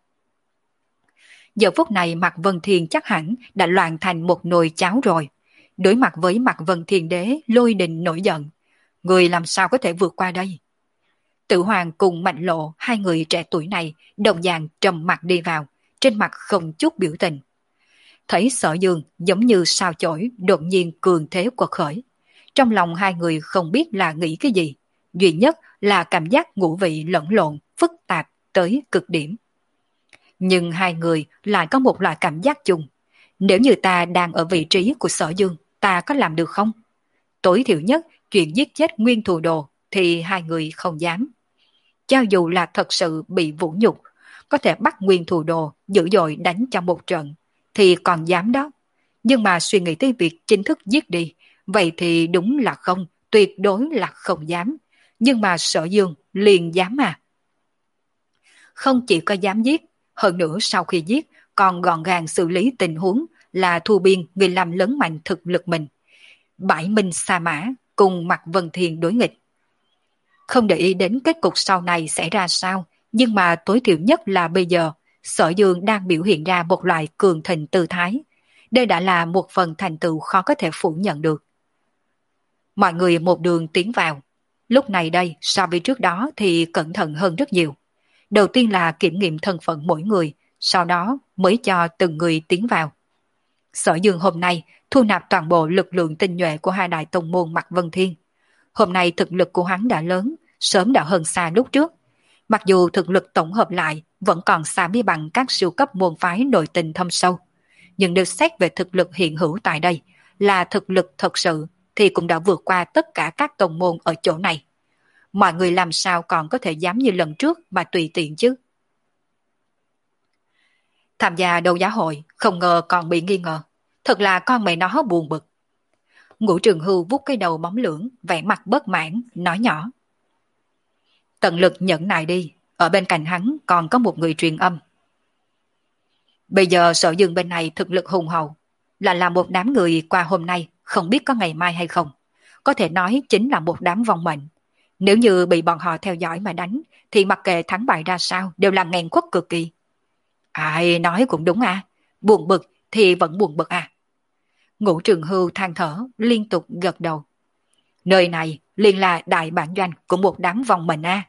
Giờ phút này Mạc Vân Thiên chắc hẳn đã loạn thành một nồi cháo rồi. Đối mặt với Mạc Vân Thiên Đế lôi đình nổi giận, người làm sao có thể vượt qua đây? Tự Hoàng cùng Mạnh Lộ, hai người trẻ tuổi này đồng dạng trầm mặt đi vào, trên mặt không chút biểu tình. Thấy Sở Dương giống như sao chổi đột nhiên cường thế quật khởi. Trong lòng hai người không biết là nghĩ cái gì, duy nhất là cảm giác ngũ vị lẫn lộn, phức tạp tới cực điểm. Nhưng hai người lại có một loại cảm giác chung. Nếu như ta đang ở vị trí của Sở Dương, ta có làm được không? Tối thiểu nhất, chuyện giết chết nguyên thù đồ thì hai người không dám. Cho dù là thật sự bị vũ nhục, có thể bắt nguyên thù đồ dữ dội đánh cho một trận, thì còn dám đó. Nhưng mà suy nghĩ tới việc chính thức giết đi, vậy thì đúng là không, tuyệt đối là không dám. Nhưng mà Sở Dương liền dám à? Không chỉ có dám giết, hơn nữa sau khi giết còn gọn gàng xử lý tình huống là thu biên người làm lớn mạnh thực lực mình. Bãi minh sa mã cùng Mạc Vân Thiên đối nghịch. Không để ý đến kết cục sau này sẽ ra sao, nhưng mà tối thiểu nhất là bây giờ, Sở Dương đang biểu hiện ra một loại cường thịnh tư thái. Đây đã là một phần thành tựu khó có thể phủ nhận được. Mọi người một đường tiến vào. Lúc này đây, so với trước đó thì cẩn thận hơn rất nhiều. Đầu tiên là kiểm nghiệm thân phận mỗi người, sau đó mới cho từng người tiến vào. Sở Dương hôm nay thu nạp toàn bộ lực lượng tinh nhuệ của hai đại tông môn Mạc Vân Thiên. Hôm nay thực lực của hắn đã lớn, sớm đã hơn xa lúc trước. Mặc dù thực lực tổng hợp lại vẫn còn xa mới bằng các siêu cấp môn phái nội tình thâm sâu, nhưng được xét về thực lực hiện hữu tại đây là thực lực thật sự thì cũng đã vượt qua tất cả các tông môn ở chỗ này. Mọi người làm sao còn có thể dám như lần trước mà tùy tiện chứ? Tham gia đấu giá hội không ngờ còn bị nghi ngờ. Thật là con mẹ nó buồn bực. Ngũ Trường Hưu vút cái đầu bóng lưỡng, vẻ mặt bất mãn, nói nhỏ. Tận lực nhẫn nại đi, ở bên cạnh hắn còn có một người truyền âm. Bây giờ Sở Dương bên này thực lực hùng hậu, là làm một đám người qua hôm nay không biết có ngày mai hay không. Có thể nói chính là một đám vong mệnh. Nếu như bị bọn họ theo dõi mà đánh, thì mặc kệ thắng bại ra sao đều là nghèn khuất cực kỳ. Ai nói cũng đúng à, buồn bực thì vẫn buồn bực à. Ngũ Trường Hưu than thở, liên tục gật đầu. Nơi này liền là đại bản doanh của một đám vong mệnh a.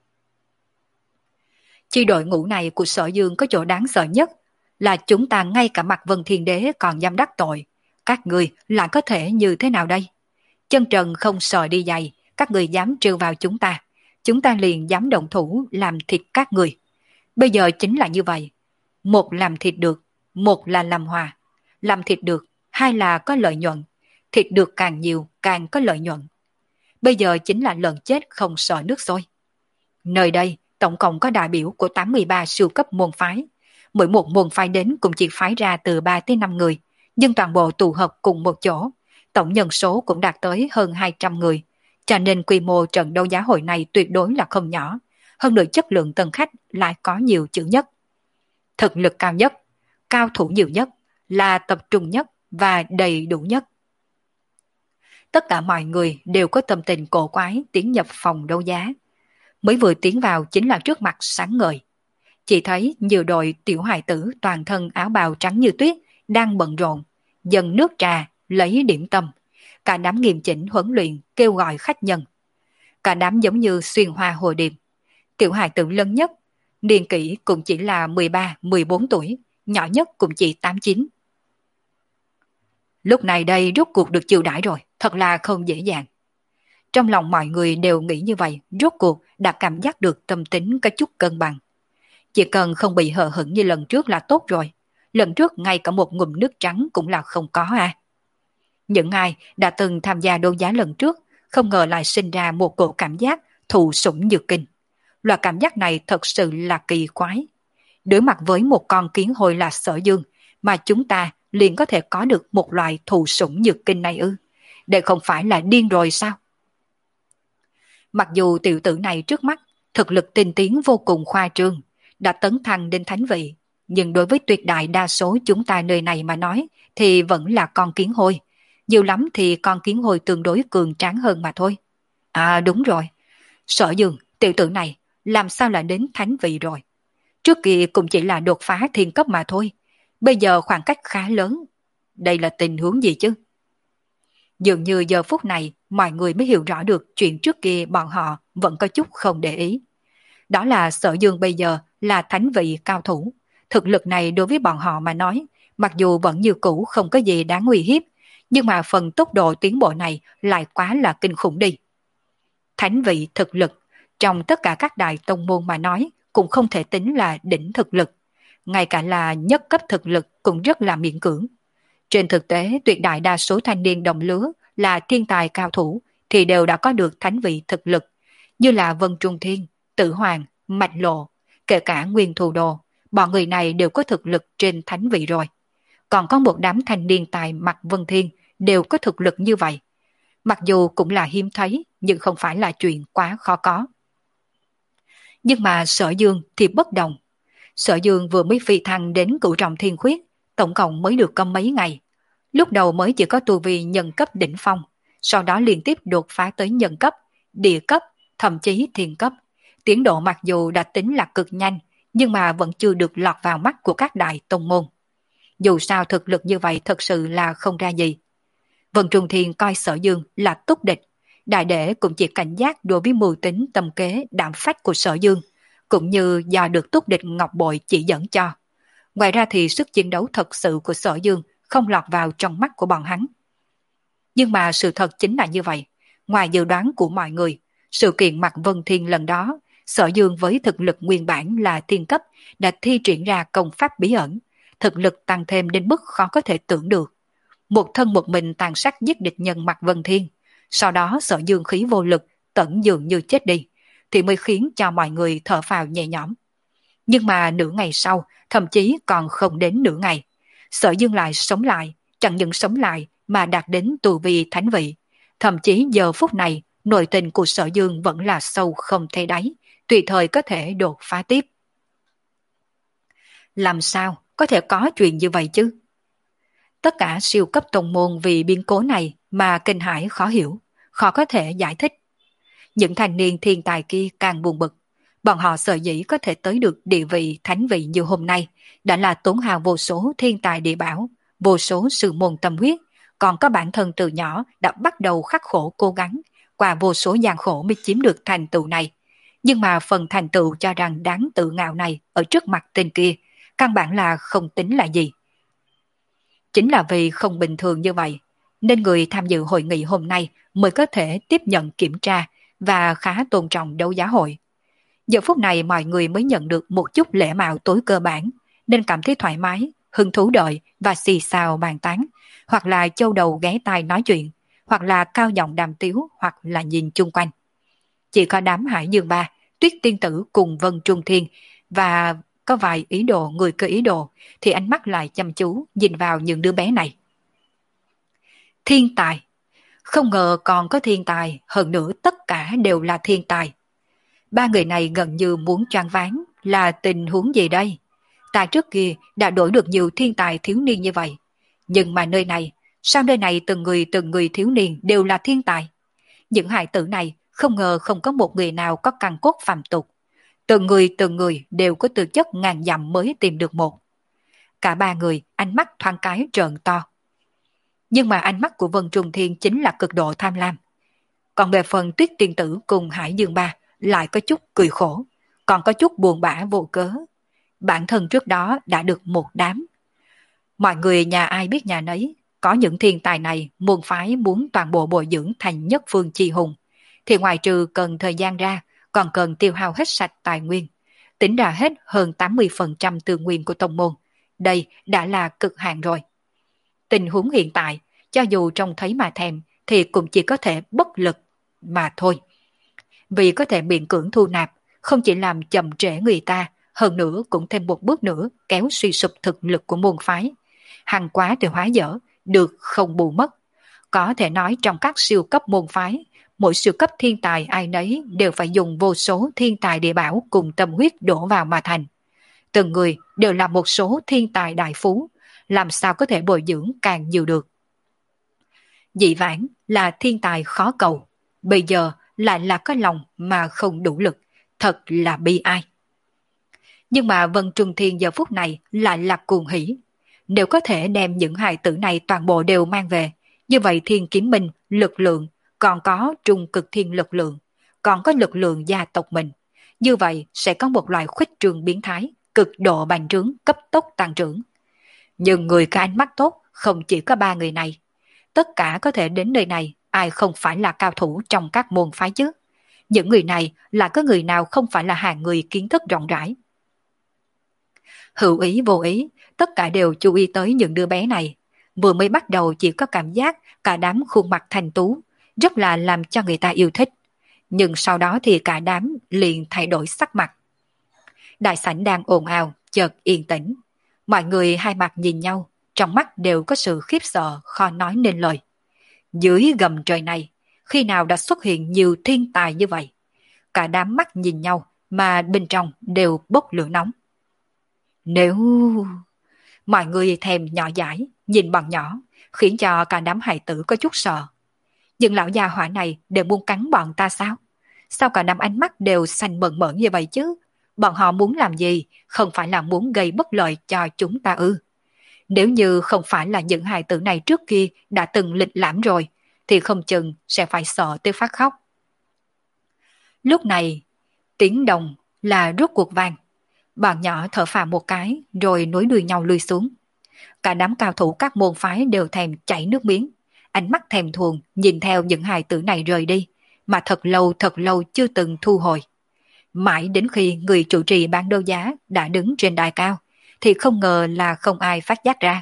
Chi đội ngũ này của Sở Dương có chỗ đáng sợ nhất là chúng ta ngay cả Mạc Vân Thiên Đế còn dám đắc tội. Các người lại có thể như thế nào đây? Chân trần không sờ đi giày, các người dám trêu vào chúng ta. Chúng ta liền dám động thủ làm thịt các người. Bây giờ chính là như vậy. Một làm thịt được, một là làm hòa. Làm thịt được, hai là có lợi nhuận. Thịt được càng nhiều, càng có lợi nhuận. Bây giờ chính là lợn chết không sợ nước sôi. Nơi đây, tổng cộng có đại biểu của tám mươi ba siêu cấp môn phái. Mỗi một môn phái đến cũng chỉ phái ra từ ba tới năm người, nhưng toàn bộ tụ hợp cùng một chỗ. Tổng nhân số cũng đạt tới hơn hai trăm người. Cho nên quy mô trận đấu giá hội này tuyệt đối là không nhỏ. Hơn nữa chất lượng tân khách lại có nhiều chữ nhất. Thực lực cao nhất, cao thủ nhiều nhất, là tập trung nhất và đầy đủ nhất. Tất cả mọi người đều có tâm tình cổ quái tiến nhập phòng đấu giá. Mới vừa tiến vào chính là trước mặt sáng ngời. Chỉ thấy nhiều đội tiểu hài tử toàn thân áo bào trắng như tuyết đang bận rộn, dần nước trà, lấy điểm tâm. Cả đám nghiêm chỉnh huấn luyện kêu gọi khách nhân. Cả đám giống như xuyên hoa hồ điệp. Tiểu hài tử lớn nhất, niên kỷ cũng chỉ là mười ba mười bốn tuổi, nhỏ nhất cũng chỉ tám chín. Lúc này đây rốt cuộc được chiêu đãi rồi, thật là không dễ dàng. Trong lòng mọi người đều nghĩ như vậy, rốt cuộc đã cảm giác được tâm tính có chút cân bằng. Chỉ cần không bị hờ hững như lần trước là tốt rồi. Lần trước ngay cả một ngụm nước trắng cũng là không có à. Những ai đã từng tham gia đấu giá lần trước, không ngờ lại sinh ra một cổ cảm giác thụ sủng nhược kinh. Loại cảm giác này thật sự là kỳ quái. Đối mặt với một con kiến hôi là Sở Dương, mà chúng ta liền có thể có được một loại thụ sủng nhược kinh này ư? Đây không phải là điên rồi sao? Mặc dù tiểu tử này trước mắt, thực lực tinh tiến vô cùng khoa trương, đã tấn thăng đến thánh vị, nhưng đối với tuyệt đại đa số chúng ta nơi này mà nói thì vẫn là con kiến hôi. Nhiều lắm thì con kiến hôi tương đối cường tráng hơn mà thôi. À đúng rồi, Sở Dương, tiểu tử này làm sao lại đến thánh vị rồi? Trước kia cũng chỉ là đột phá thiên cấp mà thôi, bây giờ khoảng cách khá lớn. Đây là tình huống gì chứ? Dường như giờ phút này mọi người mới hiểu rõ được chuyện trước kia bọn họ vẫn có chút không để ý. Đó là Sở Dương bây giờ là thánh vị cao thủ. Thực lực này đối với bọn họ mà nói, mặc dù vẫn như cũ không có gì đáng uy hiếp, nhưng mà phần tốc độ tiến bộ này lại quá là kinh khủng đi. Thánh vị thực lực, trong tất cả các đại tông môn mà nói, cũng không thể tính là đỉnh thực lực. Ngay cả là nhất cấp thực lực cũng rất là miễn cưỡng. Trên thực tế, tuyệt đại đa số thanh niên đồng lứa là thiên tài cao thủ thì đều đã có được thánh vị thực lực, như là Vân Trung Thiên, Tử Hoàng, Mạch Lộ, kể cả Nguyên Thù Đồ, bọn người này đều có thực lực trên thánh vị rồi. Còn có một đám thanh niên tài mặt Vân Thiên đều có thực lực như vậy. Mặc dù cũng là hiếm thấy, nhưng không phải là chuyện quá khó có. Nhưng mà Sở Dương thì bất đồng. Sở Dương vừa mới phi thăng đến cửu trọng thiên khuyết, tổng cộng mới được có mấy ngày. Lúc đầu mới chỉ có tu vi nhân cấp đỉnh phong, sau đó liên tiếp đột phá tới nhân cấp, địa cấp, thậm chí thiên cấp. Tiến độ mặc dù đã tính là cực nhanh, nhưng mà vẫn chưa được lọt vào mắt của các đại tông môn. Dù sao thực lực như vậy thật sự là không ra gì. Vân Trung Thiên coi Sở Dương là túc địch, đại đệ cũng chỉ cảnh giác đối với mưu tính tâm kế đạm phách của Sở Dương, cũng như do được túc địch Ngọc Bội chỉ dẫn cho. Ngoài ra thì sức chiến đấu thật sự của Sở Dương không lọt vào trong mắt của bọn hắn. Nhưng mà sự thật chính là như vậy. Ngoài dự đoán của mọi người, sự kiện Mạc Vân Thiên lần đó, Sở Dương với thực lực nguyên bản là thiên cấp đã thi triển ra công pháp bí ẩn, thực lực tăng thêm đến mức khó có thể tưởng được. Một thân một mình tàn sát giết địch nhân Mạc Vân Thiên, sau đó Sở Dương khí vô lực, tận dường như chết đi, thì mới khiến cho mọi người thở phào nhẹ nhõm. Nhưng mà nửa ngày sau, thậm chí còn không đến nửa ngày, Sở Dương lại sống lại, chẳng những sống lại mà đạt đến tu vi thánh vị. Thậm chí giờ phút này, nội tình của Sở Dương vẫn là sâu không thấy đáy, tùy thời có thể đột phá tiếp. Làm sao có thể có chuyện như vậy chứ? Tất cả siêu cấp tông môn vì biến cố này mà kinh hãi khó hiểu, khó có thể giải thích. Những thanh niên thiên tài kia càng buồn bực. Bọn họ sợ dĩ có thể tới được địa vị thánh vị như hôm nay đã là tốn hao vô số thiên tài địa bảo, vô số sự môn tâm huyết, còn có bản thân từ nhỏ đã bắt đầu khắc khổ cố gắng, qua vô số gian khổ mới chiếm được thành tựu này. Nhưng mà phần thành tựu cho rằng đáng tự ngạo này ở trước mặt tên kia, căn bản là không tính là gì. Chính là vì không bình thường như vậy, nên người tham dự hội nghị hôm nay mới có thể tiếp nhận kiểm tra và khá tôn trọng đấu giá hội. Giờ phút này mọi người mới nhận được một chút lễ mạo tối cơ bản, nên cảm thấy thoải mái, hứng thú đợi và xì xào bàn tán, hoặc là châu đầu ghé tai nói chuyện, hoặc là cao giọng đàm tiếu, hoặc là nhìn chung quanh. Chỉ có đám Hải Dương Ba, Tuyết Tiên Tử cùng Vân Trung Thiên và có vài ý đồ người cơ ý đồ thì ánh mắt lại chăm chú nhìn vào những đứa bé này. Thiên tài! Không ngờ còn có thiên tài, hơn nữa tất cả đều là thiên tài. Ba người này gần như muốn choáng váng, là tình huống gì đây? Ta trước kia đã đổi được nhiều thiên tài thiếu niên như vậy. Nhưng mà nơi này, sao nơi này từng người từng người thiếu niên đều là thiên tài? Những hài tử này không ngờ không có một người nào có căn cốt phàm tục. Từng người từng người đều có tư chất ngàn dặm mới tìm được một. Cả ba người ánh mắt thoáng cái trợn to. Nhưng mà ánh mắt của Vân Trung Thiên chính là cực độ tham lam. Còn về phần Tuyết Tiên Tử cùng Hải Dương Ba lại có chút cười khổ, còn có chút buồn bã vô cớ. bản thân trước đó đã được một đám. Mọi người nhà ai biết nhà nấy, có những thiên tài này môn phái muốn toàn bộ bồi dưỡng thành nhất phương chi hùng, thì ngoài trừ cần thời gian ra, còn cần tiêu hao hết sạch tài nguyên, tính ra hết hơn tám mươi phần trăm tư nguyên của tông môn. Đây đã là cực hạn rồi. Tình huống hiện tại, cho dù trông thấy mà thèm, thì cũng chỉ có thể bất lực mà thôi. Vì có thể miễn cưỡng thu nạp, không chỉ làm chậm trễ người ta, hơn nữa cũng thêm một bước nữa kéo suy sụp thực lực của môn phái. Hàng quá thì hóa dở, được không bù mất. Có thể nói trong các siêu cấp môn phái, mỗi siêu cấp thiên tài ai nấy đều phải dùng vô số thiên tài địa bảo cùng tâm huyết đổ vào mà thành. Từng người đều là một số thiên tài đại phú, làm sao có thể bồi dưỡng càng nhiều được. Dị vãng là thiên tài khó cầu, bây giờ lại là có lòng mà không đủ lực, thật là bi ai. Nhưng mà Vân Trung Thiên giờ phút này lại là cuồng hỉ. Nếu có thể đem những hài tử này toàn bộ đều mang về, như vậy Thiên Kiếm Minh, lực lượng, còn có trung cực thiên lực lượng, còn có lực lượng gia tộc mình. Như vậy sẽ có một loại khuếch trường biến thái, cực độ bành trướng, cấp tốc tăng trưởng. Nhưng người có ánh mắt tốt không chỉ có ba người này. Tất cả có thể đến nơi này, ai không phải là cao thủ trong các môn phái chứ? Những người này là có người nào không phải là hàng người kiến thức rộng rãi? Hữu ý vô ý, tất cả đều chú ý tới những đứa bé này. Vừa mới bắt đầu chỉ có cảm giác cả đám khuôn mặt thanh tú, rất là làm cho người ta yêu thích. Nhưng sau đó thì cả đám liền thay đổi sắc mặt. Đại sảnh đang ồn ào, chợt yên tĩnh. Mọi người hai mặt nhìn nhau, trong mắt đều có sự khiếp sợ, khó nói nên lời. Dưới gầm trời này, khi nào đã xuất hiện nhiều thiên tài như vậy? Cả đám mắt nhìn nhau, mà bên trong đều bốc lửa nóng. Nếu... Mọi người thèm nhỏ dãi, nhìn bằng nhỏ, khiến cho cả đám hài tử có chút sợ. Nhưng lão già hỏa này đều muốn cắn bọn ta sao? Sao cả đám ánh mắt đều xanh mờn mởn như vậy chứ? Bọn họ muốn làm gì? Không phải là muốn gây bất lợi cho chúng ta ư? Nếu như không phải là những hài tử này trước kia đã từng lịch lãm rồi, thì không chừng sẽ phải sợ tới phát khóc. Lúc này, tiếng đồng là rốt cuộc vang. Bọn nhỏ thở phào một cái rồi nối đuôi nhau lùi xuống. Cả đám cao thủ các môn phái đều thèm chảy nước miếng, ánh mắt thèm thuồng nhìn theo những hài tử này rời đi, mà thật lâu thật lâu chưa từng thu hồi. Mãi đến khi người chủ trì bán đấu giá đã đứng trên đài cao, thì không ngờ là không ai phát giác ra.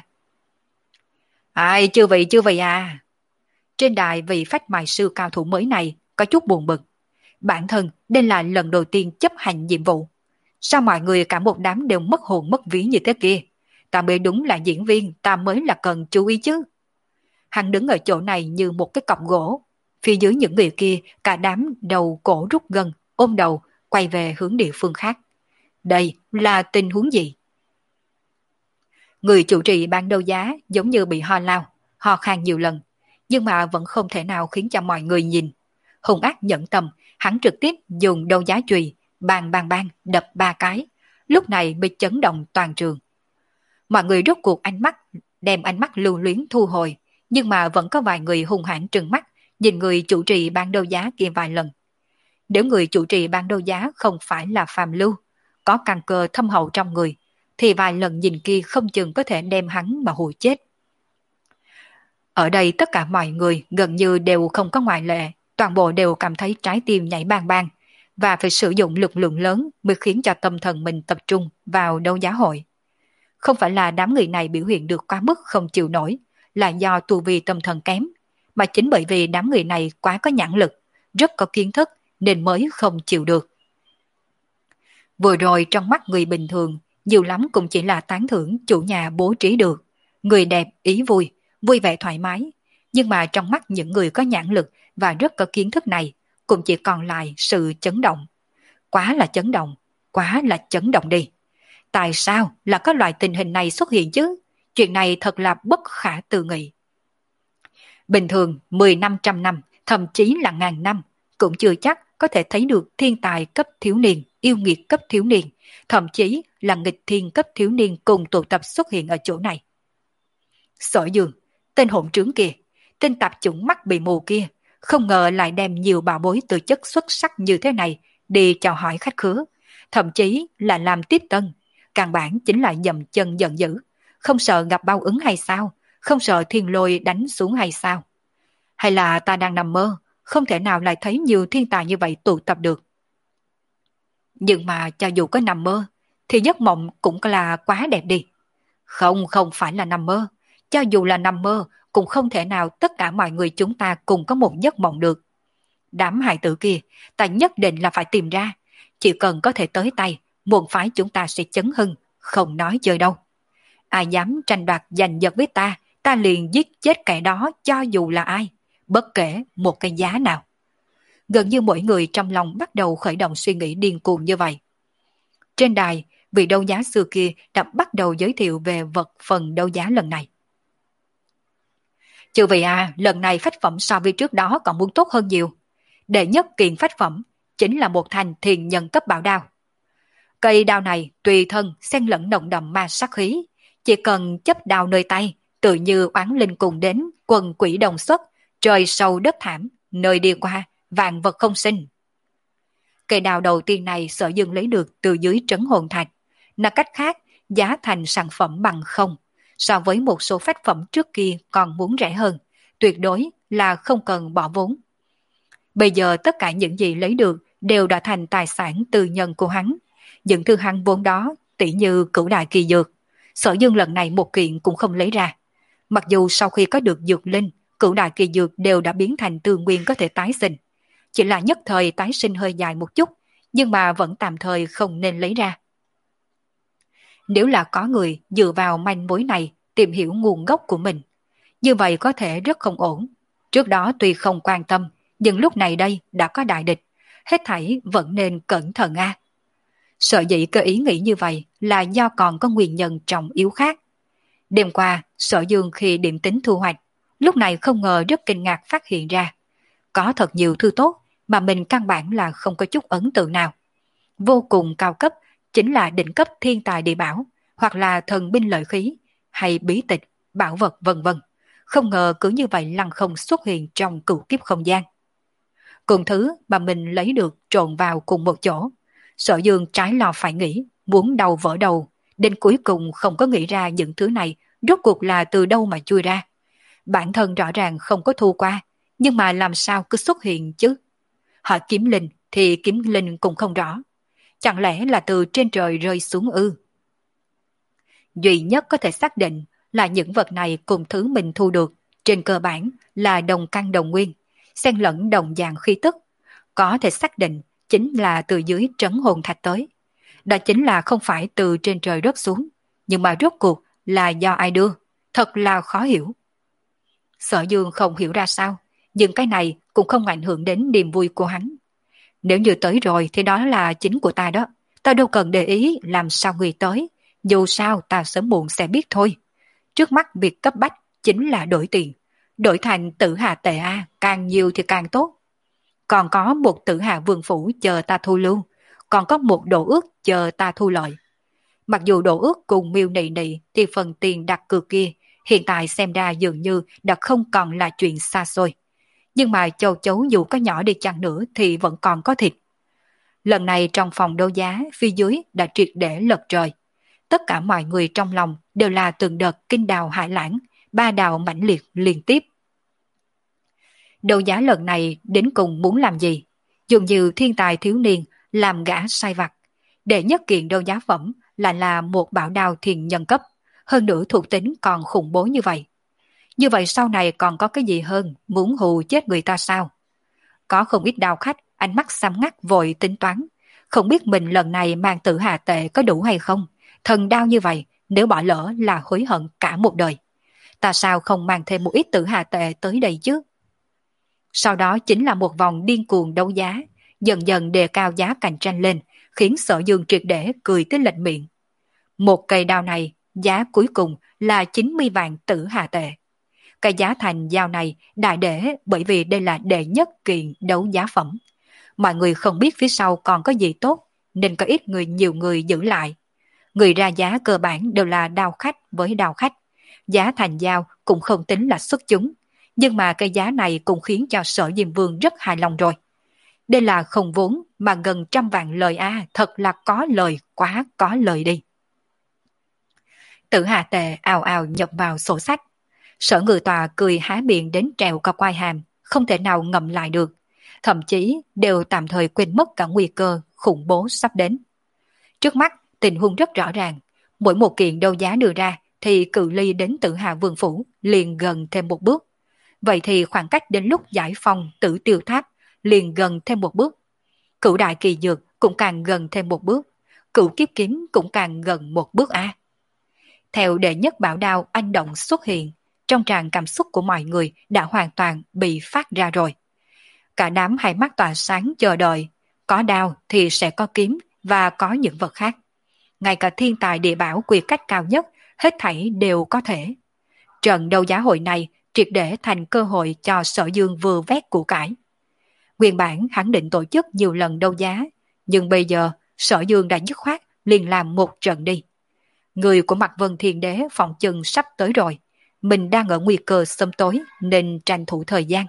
Ai, chư vị chư vị à? Trên đài vị phách mài sư cao thủ mới này có chút buồn bực. Bản thân đây là lần đầu tiên chấp hành nhiệm vụ. Sao mọi người cả một đám đều mất hồn mất ví như thế kia? Ta mới đúng là diễn viên, ta mới là cần chú ý chứ. Hắn đứng ở chỗ này như một cái cọc gỗ. Phía dưới những người kia, cả đám đầu cổ rút gần, ôm đầu, quay về hướng địa phương khác. Đây là tình huống gì? Người chủ trì ban đấu giá giống như bị ho lao, ho khan nhiều lần, nhưng mà vẫn không thể nào khiến cho mọi người nhìn. Hung ác nhẫn tâm, hắn trực tiếp dùng đấu giá chùy, bang bang bang đập ba cái, lúc này mới chấn động toàn trường. Mọi người rốt cuộc ánh mắt, đem ánh mắt lưu luyến thu hồi, nhưng mà vẫn có vài người hung hãn trừng mắt, nhìn người chủ trì ban đấu giá kia vài lần. Nếu người chủ trì ban đấu giá không phải là phàm lưu, có căn cơ thâm hậu trong người, thì vài lần nhìn kia không chừng có thể đem hắn mà hù chết. Ở đây tất cả mọi người gần như đều không có ngoại lệ, toàn bộ đều cảm thấy trái tim nhảy bang bang, và phải sử dụng lực lượng lớn mới khiến cho tâm thần mình tập trung vào đấu giá hội. Không phải là đám người này biểu hiện được quá mức không chịu nổi, là do tu vi tâm thần kém, mà chính bởi vì đám người này quá có nhãn lực, rất có kiến thức nên mới không chịu được. Vừa rồi trong mắt người bình thường, nhiều lắm cũng chỉ là tán thưởng chủ nhà bố trí được, người đẹp ý vui, vui vẻ thoải mái, nhưng mà trong mắt những người có nhãn lực và rất có kiến thức này, cũng chỉ còn lại sự chấn động. Quá là chấn động, quá là chấn động đi. Tại sao là có loại tình hình này xuất hiện chứ? Chuyện này thật là bất khả tư nghị. Bình thường mười năm trăm năm, thậm chí là ngàn năm, cũng chưa chắc có thể thấy được thiên tài cấp thiếu niên, yêu nghiệt cấp thiếu niên, thậm chí là nghịch thiên cấp thiếu niên cùng tụ tập xuất hiện ở chỗ này. Sở Dương, tên hỗn trướng kia, tên tạp chủng mắt bị mù kia, không ngờ lại đem nhiều bảo bối từ chất xuất sắc như thế này đi chào hỏi khách khứa, thậm chí là làm tiếp tân. căn bản chính là dậm chân giận dữ, không sợ gặp báo ứng hay sao, không sợ thiên lôi đánh xuống hay sao? Hay là ta đang nằm mơ, không thể nào lại thấy nhiều thiên tài như vậy tụ tập được. Nhưng mà cho dù có nằm mơ, thì giấc mộng cũng là quá đẹp đi. Không, không phải là nằm mơ. Cho dù là nằm mơ, cũng không thể nào tất cả mọi người chúng ta cùng có một giấc mộng được. Đám hài tử kia, ta nhất định là phải tìm ra. Chỉ cần có thể tới tay, môn phái chúng ta sẽ chấn hưng, không nói chơi đâu. Ai dám tranh đoạt giành giật với ta, ta liền giết chết kẻ đó cho dù là ai, bất kể một cái giá nào. Gần như mỗi người trong lòng bắt đầu khởi động suy nghĩ điên cuồng như vậy. Trên đài, vị đấu giá xưa kia đã bắt đầu giới thiệu về vật phần đấu giá lần này. Chư vị à, lần này phách phẩm so với trước đó còn muốn tốt hơn nhiều. Đệ nhất kiện phách phẩm chính là một thanh thiền nhân cấp bảo đao. Cây đao này tùy thân xen lẫn nồng đậm ma sát khí, chỉ cần chấp đao nơi tay, tự như oán linh cùng đến, quần quỷ đồng xuất, trời sâu đất thảm, nơi đi qua, vạn vật không sinh. Cây đao đầu tiên này Sở Dương lấy được từ dưới trấn hồn thạch, nói cách khác, giá thành sản phẩm bằng không, so với một số phách phẩm trước kia còn muốn rẻ hơn, tuyệt đối là không cần bỏ vốn. Bây giờ tất cả những gì lấy được đều đã thành tài sản tư nhân của hắn. Những thứ hắn vốn đó, tỷ như cửu đại kỳ dược, Sở Dương lần này một kiện cũng không lấy ra. Mặc dù sau khi có được dược linh, cửu đại kỳ dược đều đã biến thành tư nguyên có thể tái sinh. Chỉ là nhất thời tái sinh hơi dài một chút, nhưng mà vẫn tạm thời không nên lấy ra. Nếu là có người dựa vào manh mối này tìm hiểu nguồn gốc của mình, như vậy có thể rất không ổn. Trước đó tuy không quan tâm, nhưng lúc này đây đã có đại địch, hết thảy vẫn nên cẩn thận a. À. Sợ dĩ cơ ý nghĩ như vậy là do còn có nguyên nhân trọng yếu khác. Đêm qua, Sở Dương khi điểm tính thu hoạch, lúc này không ngờ rất kinh ngạc phát hiện ra. Có thật nhiều thư tốt mà mình căn bản là không có chút ấn tượng nào. Vô cùng cao cấp chính là đỉnh cấp thiên tài địa bảo, hoặc là thần binh lợi khí, hay bí tịch, bảo vật vân vân. Không ngờ cứ như vậy lăng không xuất hiện trong cửu kiếp không gian. Cùng thứ mà mình lấy được trộn vào cùng một chỗ, Sở Dương trái lo phải nghĩ, muốn đầu vỡ đầu, đến cuối cùng không có nghĩ ra những thứ này rốt cuộc là từ đâu mà chui ra. Bản thân rõ ràng không có thu qua, nhưng mà làm sao cứ xuất hiện chứ? Hỏi kiếm linh thì kiếm linh cũng không rõ. Chẳng lẽ là từ trên trời rơi xuống ư? Duy nhất có thể xác định là những vật này cùng thứ mình thu được, trên cơ bản là đồng căn đồng nguyên, xen lẫn đồng dạng khí tức. Có thể xác định chính là từ dưới trấn hồn thạch tới. Đó chính là không phải từ trên trời rớt xuống, nhưng mà rốt cuộc là do ai đưa, thật là khó hiểu. Sở Dương không hiểu ra sao, nhưng cái này cũng không ảnh hưởng đến niềm vui của hắn. Nếu như tới rồi thì đó là chính của ta đó, ta đâu cần để ý làm sao người tới, dù sao ta sớm muộn sẽ biết thôi. Trước mắt việc cấp bách chính là đổi tiền, đổi thành tử hà tệ A, càng nhiều thì càng tốt. Còn có một tử hà vương phủ chờ ta thu lưu, còn có một đồ ước chờ ta thu lợi. Mặc dù đồ ước cùng miêu nị nị thì phần tiền đặt cược kia hiện tại xem ra dường như đã không còn là chuyện xa xôi. Nhưng mà châu chấu dù có nhỏ đi chăng nữa thì vẫn còn có thịt. Lần này trong phòng đấu giá phía dưới đã triệt để lật trời. Tất cả mọi người trong lòng đều là từng đợt kinh đào hải lãng, ba đào mãnh liệt liên tiếp. Đấu giá lần này đến cùng muốn làm gì? Dường như thiên tài thiếu niên làm gã sai vặt. Đệ nhất kiện đấu giá phẩm lại là một bảo đao thiền nhân cấp, hơn nữa thuộc tính còn khủng bố như vậy. Như vậy sau này còn có cái gì hơn muốn hù chết người ta sao? Có không ít đào khách ánh mắt xăm ngắt vội tính toán, không biết mình lần này mang tử hà tệ có đủ hay không. Thần đao như vậy nếu bỏ lỡ là hối hận cả một đời. Ta sao không mang thêm một ít tử hà tệ tới đây chứ? Sau đó chính là một vòng điên cuồng đấu giá, dần dần đề cao giá cạnh tranh lên, khiến Sở Dương triệt để cười tới lệch miệng. Một cây đao này, giá cuối cùng là chín mươi vạn tử hà tệ. Cái giá thành giao này đại để bởi vì đây là đệ nhất kiện đấu giá phẩm. Mọi người không biết phía sau còn có gì tốt, nên có ít người nhiều người giữ lại. Người ra giá cơ bản đều là đao khách với đao khách. Giá thành giao cũng không tính là xuất chúng. Nhưng mà cái giá này cũng khiến cho Sở Diêm Vương rất hài lòng rồi. Đây là không vốn mà gần trăm vạn lời a, thật là có lời, quá có lời đi. Tử Hà Tề ào ào nhập vào sổ sách. Sở Ngự Tòa cười há miệng đến trèo cả quai hàm, không thể nào ngậm lại được. Thậm chí đều tạm thời quên mất cả nguy cơ khủng bố sắp đến. Trước mắt, tình huống rất rõ ràng. Mỗi một kiện đấu giá đưa ra thì cự ly đến Tử Hà Vương Phủ liền gần thêm một bước. Vậy thì khoảng cách đến lúc giải phong Tử Tiêu Tháp liền gần thêm một bước. Cửu Đại Kỳ Dược cũng càng gần thêm một bước. Cửu Kiếp Kiếm cũng càng gần một bước a. Theo đệ nhất bảo đao anh động xuất hiện, trong tràn cảm xúc của mọi người đã hoàn toàn bị phát ra rồi. Cả đám hai mắt tỏa sáng chờ đợi, có đao thì sẽ có kiếm và có những vật khác. Ngay cả thiên tài địa bảo quy cách cao nhất, hết thảy đều có thể. Trận đấu giá hội này triệt để thành cơ hội cho Sở Dương vừa vét của cải. Nguyên bản hắn định tổ chức nhiều lần đấu giá, nhưng bây giờ Sở Dương đã dứt khoát liền làm một trận đi. Người của Mạc Vân Thiên Đế phòng chừng sắp tới rồi, mình đang ở nguy cơ sớm tối nên tranh thủ thời gian.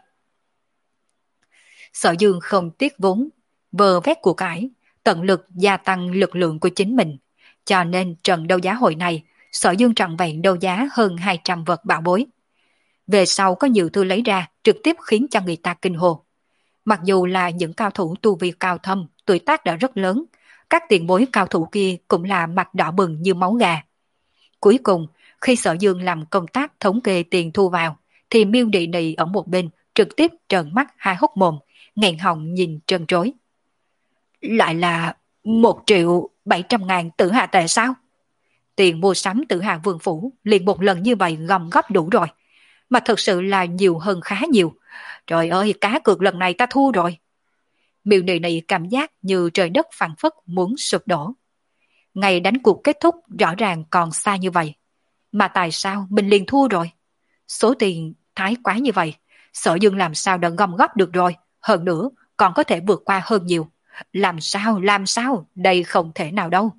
Sở Dương không tiếc vốn, vờ vét của cải, tận lực gia tăng lực lượng của chính mình, cho nên trận đấu giá hội này, Sở Dương trọn vẹn đấu giá hơn hai trăm vật bảo bối. Về sau có nhiều thứ lấy ra trực tiếp khiến cho người ta kinh hồ. Mặc dù là những cao thủ tu vi cao thâm, tuổi tác đã rất lớn, các tiền bối cao thủ kia cũng là mặt đỏ bừng như máu gà. Cuối cùng, khi Sở Dương làm công tác thống kê tiền thu vào, thì Miêu Nị Nị ở một bên trực tiếp trợn mắt hai hốc mồm, nghẹn họng nhìn trân trối. Lại là một triệu bảy trăm ngàn Tử Hà Tệ sao? Tiền mua sắm Tử Hà Vương Phủ liền một lần như vậy gom góp đủ rồi. Mà thật sự là nhiều hơn khá nhiều. Trời ơi, cá cược lần này ta thua rồi. Miêu Nị Nị cảm giác như trời đất phảng phất muốn sụp đổ. Ngày đánh cuộc kết thúc rõ ràng còn xa như vậy. Mà tại sao mình liền thua rồi? Số tiền thái quá như vậy, Sở Dương làm sao đã gom góp được rồi, hơn nữa còn có thể vượt qua hơn nhiều. Làm sao, làm sao, đây không thể nào đâu.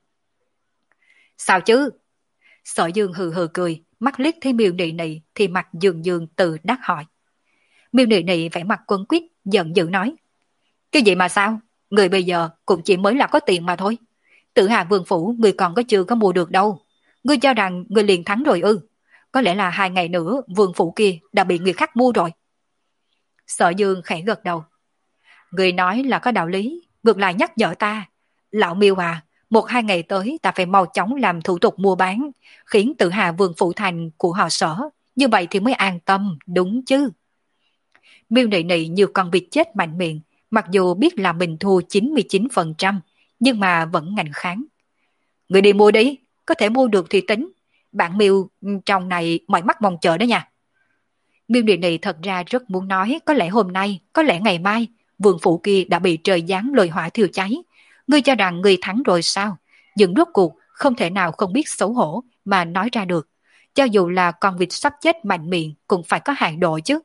Sao chứ? Sở Dương hừ hừ cười, mắt liếc thấy Miêu Nị Nị thì mặt dường dường tự đắc hỏi. Miêu Nị Nị vẻ mặt quấn quýt, giận dữ nói. Cái gì mà sao? Người bây giờ cũng chỉ mới là có tiền mà thôi. Tử Hà Vương Phủ người còn có chưa có mua được đâu. Ngươi cho rằng người liền thắng rồi ư? Có lẽ là hai ngày nữa Vương Phủ kia đã bị người khác mua rồi. Sở Dương khẽ gật đầu. Người nói là có đạo lý, ngược lại nhắc nhở ta. Lão Miêu à, một hai ngày tới ta phải mau chóng làm thủ tục mua bán, khiến Tử Hà Vương Phủ thành của họ Sở, như vậy thì mới an tâm, đúng chứ? Miêu Nị Nị như con vịt chết mạnh miệng, mặc dù biết là mình thua chín mươi chín phần trăm, nhưng mà vẫn ngạnh kháng. Người đi mua đi, có thể mua được thì tính. Bạn Miêu trong này mỏi mắt mong chờ đó nha. Miêu Nị Nị thật ra rất muốn nói, có lẽ hôm nay, có lẽ ngày mai, Vương Phủ kia đã bị trời giáng lôi hỏa thiêu cháy. Ngươi cho rằng ngươi thắng rồi sao? Nhưng rốt cuộc không thể nào không biết xấu hổ mà nói ra được. Cho dù là con vịt sắp chết mạnh miệng cũng phải có hạn độ chứ.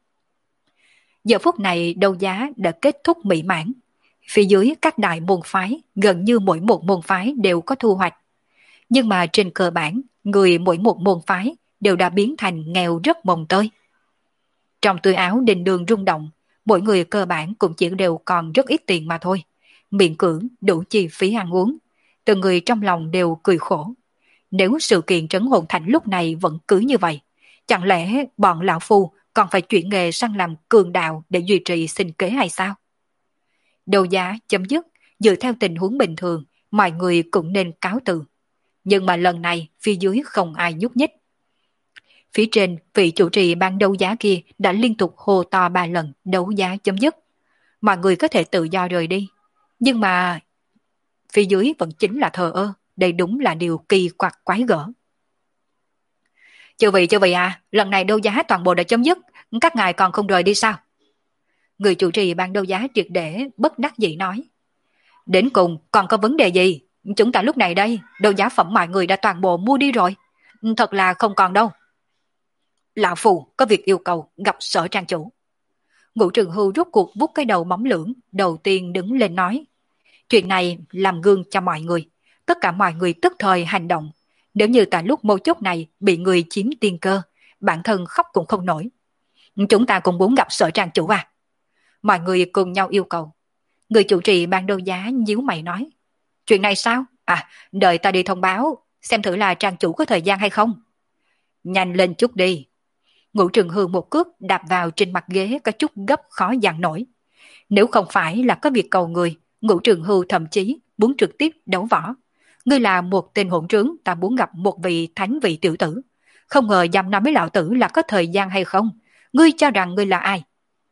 Giờ phút này đấu giá đã kết thúc mỹ mãn. Phía dưới các đại môn phái, gần như mỗi một môn phái đều có thu hoạch. Nhưng mà trên cơ bản, người mỗi một môn phái đều đã biến thành nghèo rất mồng tơi. Trong túi áo đình đường rung động, mỗi người cơ bản cũng chỉ đều còn rất ít tiền mà thôi. Miễn cưỡng đủ chi phí ăn uống. Từng người trong lòng đều cười khổ. Nếu sự kiện trấn hồn thành lúc này vẫn cứ như vậy, chẳng lẽ bọn lão phu còn phải chuyển nghề sang làm cường đạo để duy trì sinh kế hay sao? Đấu giá chấm dứt, dựa theo tình huống bình thường, mọi người cũng nên cáo từ. Nhưng mà lần này phía dưới không ai nhúc nhích. Phía trên, vị chủ trì ban đấu giá kia đã liên tục hô to ba lần đấu giá chấm dứt. Mọi người có thể tự do rời đi. Nhưng mà phía dưới vẫn chính là thờ ơ. Đây đúng là điều kỳ quặc quái gở. Chư vị, chư vị à, lần này đấu giá toàn bộ đã chấm dứt. Các ngài còn không rời đi sao? Người chủ trì ban đấu giá triệt để bất đắc dĩ nói. Đến cùng còn có vấn đề gì? Chúng ta lúc này đây, đấu giá phẩm mọi người đã toàn bộ mua đi rồi. Thật là không còn đâu. Lão Phù có việc yêu cầu gặp Sở trang chủ. Ngũ Trường Hưu rút cuộc vút cái đầu móng lưỡng, đầu tiên đứng lên nói. Chuyện này làm gương cho mọi người. Tất cả mọi người tức thời hành động. Nếu như tại lúc mấu chốt này bị người chiếm tiên cơ, bản thân khóc cũng không nổi. Chúng ta cũng muốn gặp Sở trang chủ à? Mọi người cùng nhau yêu cầu. Người chủ trì ban đấu giá nhíu mày nói. Chuyện này sao? À, đợi ta đi thông báo. xem thử là trang chủ có thời gian hay không. Nhanh lên chút đi. Ngũ Trường Hương một cước đạp vào trên mặt ghế có chút gấp khó dằn nổi. Nếu không phải là có việc cầu người, Ngũ Trường Hưu thậm chí muốn trực tiếp đấu võ. Ngươi là một tên hỗn trướng, ta muốn gặp một vị thánh vị tiểu tử. Không ngờ dám nói với lão tử là có thời gian hay không. Ngươi cho rằng ngươi là ai?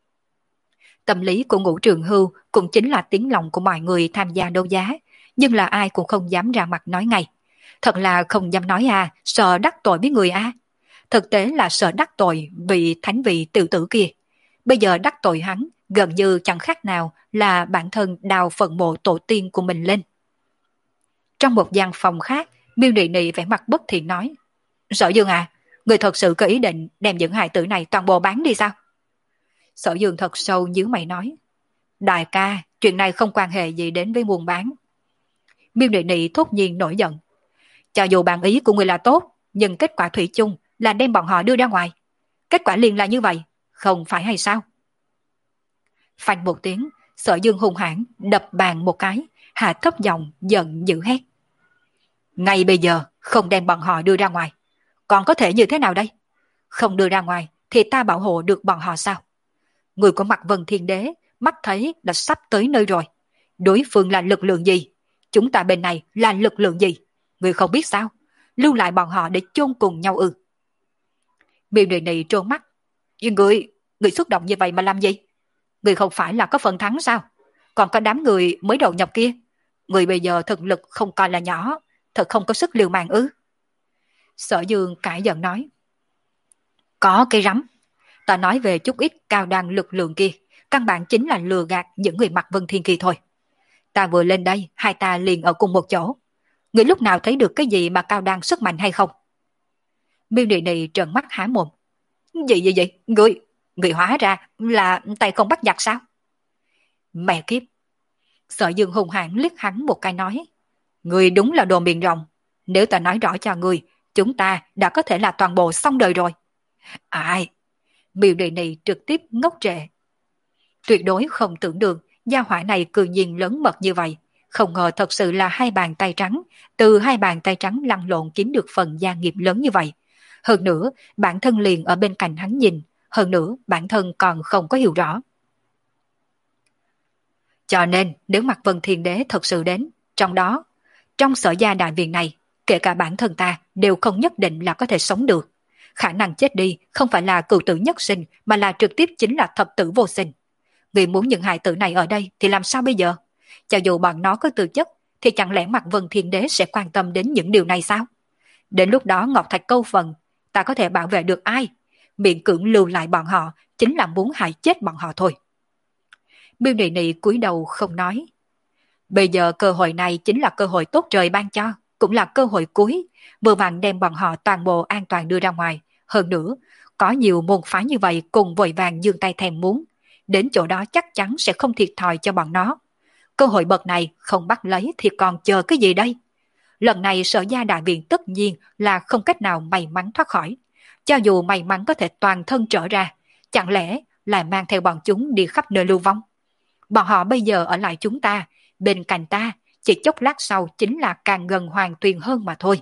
Tâm lý của Ngũ Trường Hưu cũng chính là tiếng lòng của mọi người tham gia đấu giá, nhưng là ai cũng không dám ra mặt nói ngay. Thật là không dám nói à, sợ đắc tội với người à. Thực tế là sợ đắc tội vị thánh vị tiểu tử kia. Bây giờ đắc tội hắn, gần như chẳng khác nào là bản thân đào phần mộ tổ tiên của mình lên. Trong một gian phòng khác, Miêu Nị Nị vẻ mặt bất thiện nói: Sở Dương à, người thật sự có ý định đem những hài tử này toàn bộ bán đi sao? Sở Dương thật sâu nhíu mày nói: Đại ca, chuyện này không quan hệ gì đến với buôn bán. Miêu Nị Nị thốt nhiên nổi giận: Cho dù bản ý của người là tốt, nhưng kết quả thủy chung là đem bọn họ đưa ra ngoài. Kết quả liền là như vậy, không phải hay sao? Phanh một tiếng, Sở Dương hung hãn đập bàn một cái, hạ thấp giọng giận dữ hét: Ngay bây giờ không đem bọn họ đưa ra ngoài, còn có thể như thế nào đây? Không đưa ra ngoài thì ta bảo hộ được bọn họ sao? Người của Mạc Vân Thiên Đế mắt thấy đã sắp tới nơi rồi. Đối phương là lực lượng gì? Chúng ta bên này là lực lượng gì? Người không biết sao? Lưu lại bọn họ để chôn cùng nhau ư? Miêu Nị Nị trố mắt: Nhưng người, người xúc động như vậy mà làm gì? Người không phải là có phần thắng sao? Còn có đám người mới đầu nhập kia. Người bây giờ thực lực không coi là nhỏ, thật không có sức liều mạng ư? Sở Dương cãi giận nói: Có cái rắm. Ta nói về chút ít cao đan lực lượng kia, căn bản chính là lừa gạt những người Mạc Vân Thiên kia thôi. Ta vừa lên đây, hai ta liền ở cùng một chỗ. Người lúc nào thấy được cái gì mà cao đan sức mạnh hay không? Miêu Nị Nị trợn mắt há mồm: Gì gì gì? Người, người hóa ra là tay không bắt giặc sao? Mẹ kiếp! Sở Dương hùng hãn liếc hắn một cái nói: Người đúng là đồ miệng rộng. Nếu ta nói rõ cho người, chúng ta đã có thể là toàn bộ xong đời rồi. Ai? Miêu Nị Nị trực tiếp ngốc trệ. Tuyệt đối không tưởng được gia hỏa này cư nhiên lớn mật như vậy. Không ngờ thật sự là hai bàn tay trắng, từ hai bàn tay trắng lăn lộn kiếm được phần gia nghiệp lớn như vậy. Hơn nữa, bản thân liền ở bên cạnh hắn nhìn, hơn nữa bản thân còn không có hiểu rõ. Cho nên, nếu Mạc Vân Thiên Đế thật sự đến, trong đó, trong Sở Gia đại viện này, kể cả bản thân ta đều không nhất định là có thể sống được. Khả năng chết đi không phải là cửu tử nhất sinh, mà là trực tiếp chính là thập tử vô sinh. Người muốn những hài tử này ở đây thì làm sao bây giờ? Cho dù bọn nó có tư chất, thì chẳng lẽ Mạc Vân Thiên Đế sẽ quan tâm đến những điều này sao? Đến lúc đó Ngọc Thạch câu phần, ta có thể bảo vệ được ai? Miệng cưỡng lưu lại bọn họ chính là muốn hại chết bọn họ thôi. Miêu Nị Nị cúi đầu không nói. Bây giờ cơ hội này chính là cơ hội tốt trời ban cho, cũng là cơ hội cuối, vừa vặn đem bọn họ toàn bộ an toàn đưa ra ngoài. Hơn nữa, có nhiều môn phái như vậy cùng vội vàng giương tay thèm muốn, đến chỗ đó chắc chắn sẽ không thiệt thòi cho bọn nó. Cơ hội bậc này không bắt lấy thì còn chờ cái gì đây? Lần này Sở Gia đại viện tất nhiên là không cách nào may mắn thoát khỏi. Cho dù may mắn có thể toàn thân trở ra, chẳng lẽ lại mang theo bọn chúng đi khắp nơi lưu vong? Bọn họ bây giờ ở lại chúng ta, bên cạnh ta, chỉ chốc lát sau chính là càng gần Hoàng Tuyền hơn mà thôi.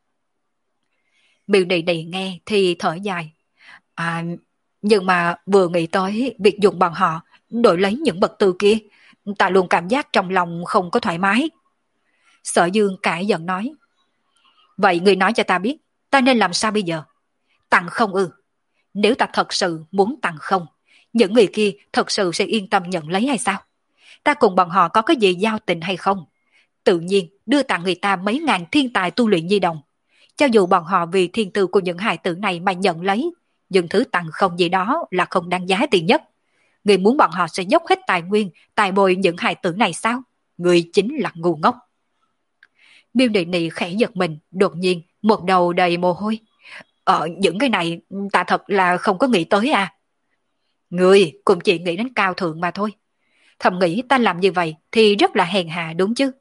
Miêu Nị Nị nghe thì thở dài. À, nhưng mà vừa nghĩ tới việc dùng bọn họ đổi lấy những vật tư kia, ta luôn cảm giác trong lòng không có thoải mái. Sở Dương cãi giận nói: Vậy người nói cho ta biết, ta nên làm sao bây giờ? Tặng không ư? Nếu ta thật sự muốn tặng không, những người kia thật sự sẽ yên tâm nhận lấy hay sao? Ta cùng bọn họ có cái gì giao tình hay không? Tự nhiên đưa tặng người ta mấy ngàn thiên tài tu luyện nhi đồng. Cho dù bọn họ vì thiên tư của những hài tử này mà nhận lấy, nhưng thứ tặng không gì đó là không đáng giá tiền nhất. Người muốn bọn họ sẽ dốc hết tài nguyên, tài bồi những hài tử này sao? Người chính là ngu ngốc. Miêu Nị Nị khẽ giật mình, đột nhiên một đầu đầy mồ hôi. Ờ, những cái này ta thật là không có nghĩ tới à. Người cũng chỉ nghĩ đến cao thượng mà thôi. Thầm nghĩ ta làm như vậy thì rất là hèn hạ đúng chứ?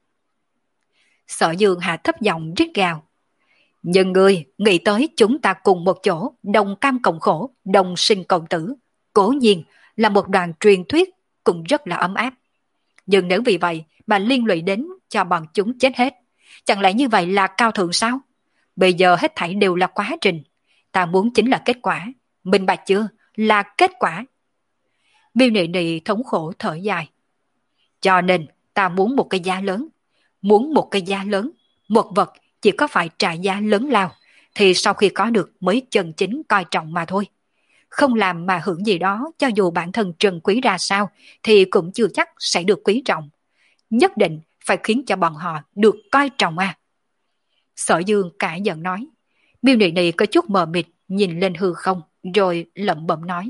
Sở Dương hạ thấp giọng rít gào. Nhưng người nghĩ tới chúng ta cùng một chỗ, đồng cam cộng khổ, đồng sinh cộng tử, cố nhiên là một đoàn truyền thuyết cũng rất là ấm áp. Nhưng nếu vì vậy mà liên lụy đến cho bọn chúng chết hết, Chẳng lẽ như vậy là cao thượng sao? Bây giờ hết thảy đều là quá trình. Ta muốn chính là kết quả. Minh bạch chưa? Là kết quả. Miêu Nị Nị thống khổ thở dài. Cho nên ta muốn một cái giá lớn. Muốn một cái giá lớn. Một vật chỉ có phải trả giá lớn lao. Thì sau khi có được mới chân chính coi trọng mà thôi. Không làm mà hưởng gì đó, cho dù bản thân trân quý ra sao, thì cũng chưa chắc sẽ được quý trọng. Nhất định phải khiến cho bọn họ được coi trọng à. Sở Dương cãi giận nói. Miêu Nị Nị có chút mờ mịt nhìn lên hư không, rồi lẩm bẩm nói.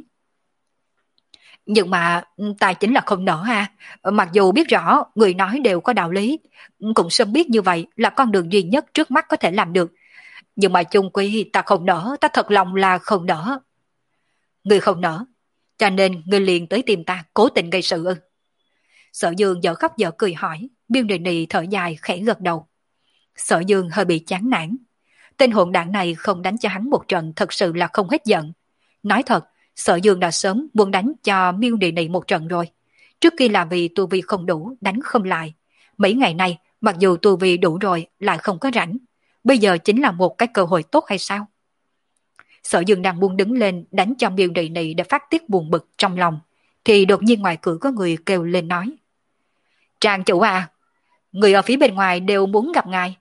Nhưng mà tài chính là không nỡ ha. Mặc dù biết rõ người nói đều có đạo lý, cũng sớm biết như vậy là con đường duy nhất trước mắt có thể làm được. Nhưng mà chung quy ta không nỡ, ta thật lòng là không nỡ. Người không nỡ, cho nên người liền tới tìm ta cố tình gây sự ư? Sở Dương dở khóc dở cười hỏi. Miêu Nị Nị thở dài khẽ gật đầu. Sở Dương hơi bị chán nản. Tên hỗn đảng này không đánh cho hắn một trận thật sự là không hết giận. Nói thật, Sở Dương đã sớm muốn đánh cho Miêu Nị Nị một trận rồi. Trước kia là vì tu vi không đủ, đánh không lại. Mấy ngày nay, mặc dù tu vi đủ rồi, lại không có rảnh. Bây giờ chính là một cái cơ hội tốt hay sao? Sở Dương đang muốn đứng lên đánh cho Miêu Nị Nị để phát tiết buồn bực trong lòng, thì đột nhiên ngoài cửa có người kêu lên nói. Trang chủ à, người ở phía bên ngoài đều muốn gặp ngài.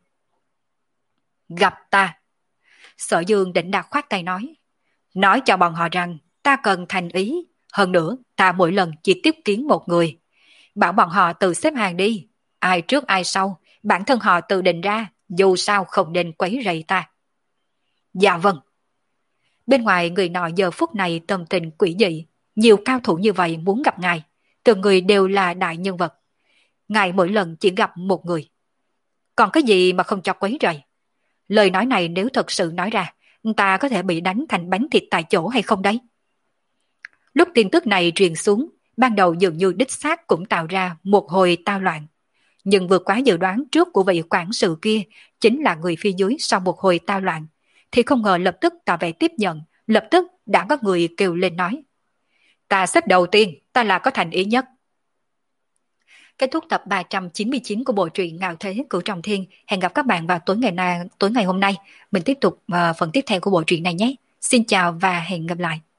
Gặp ta? Sở Dương định đạt khoát tay nói. Nói cho bọn họ rằng ta cần thành ý. Hơn nữa, ta mỗi lần chỉ tiếp kiến một người. Bảo bọn họ tự xếp hàng đi. Ai trước ai sau, bản thân họ tự định ra, dù sao không nên quấy rầy ta. Dạ vâng. Bên ngoài người nọ giờ phút này tâm tình quỷ dị. Nhiều cao thủ như vậy muốn gặp ngài. Từng người đều là đại nhân vật. Ngài mỗi lần chỉ gặp một người. Còn cái gì mà không cho quấy rầy? Lời nói này nếu thật sự nói ra, ta có thể bị đánh thành bánh thịt tại chỗ hay không đấy? Lúc tin tức này truyền xuống, ban đầu dường như đích xác cũng tạo ra một hồi tao loạn. Nhưng vượt quá dự đoán trước của vị quản sự kia, chính là người phía dưới sau một hồi tao loạn, thì không ngờ lập tức tỏ vẻ tiếp nhận, lập tức đã có người kêu lên nói. Ta xếp đầu tiên, ta là có thành ý nhất. Kết thúc tập ba trăm chín mươi chín của bộ truyện Ngạo Thế Cửu Trọng Thiên. Hẹn gặp các bạn vào tối ngày, na, tối ngày hôm nay. Mình tiếp tục uh, phần tiếp theo của bộ truyện này nhé. Xin chào và hẹn gặp lại.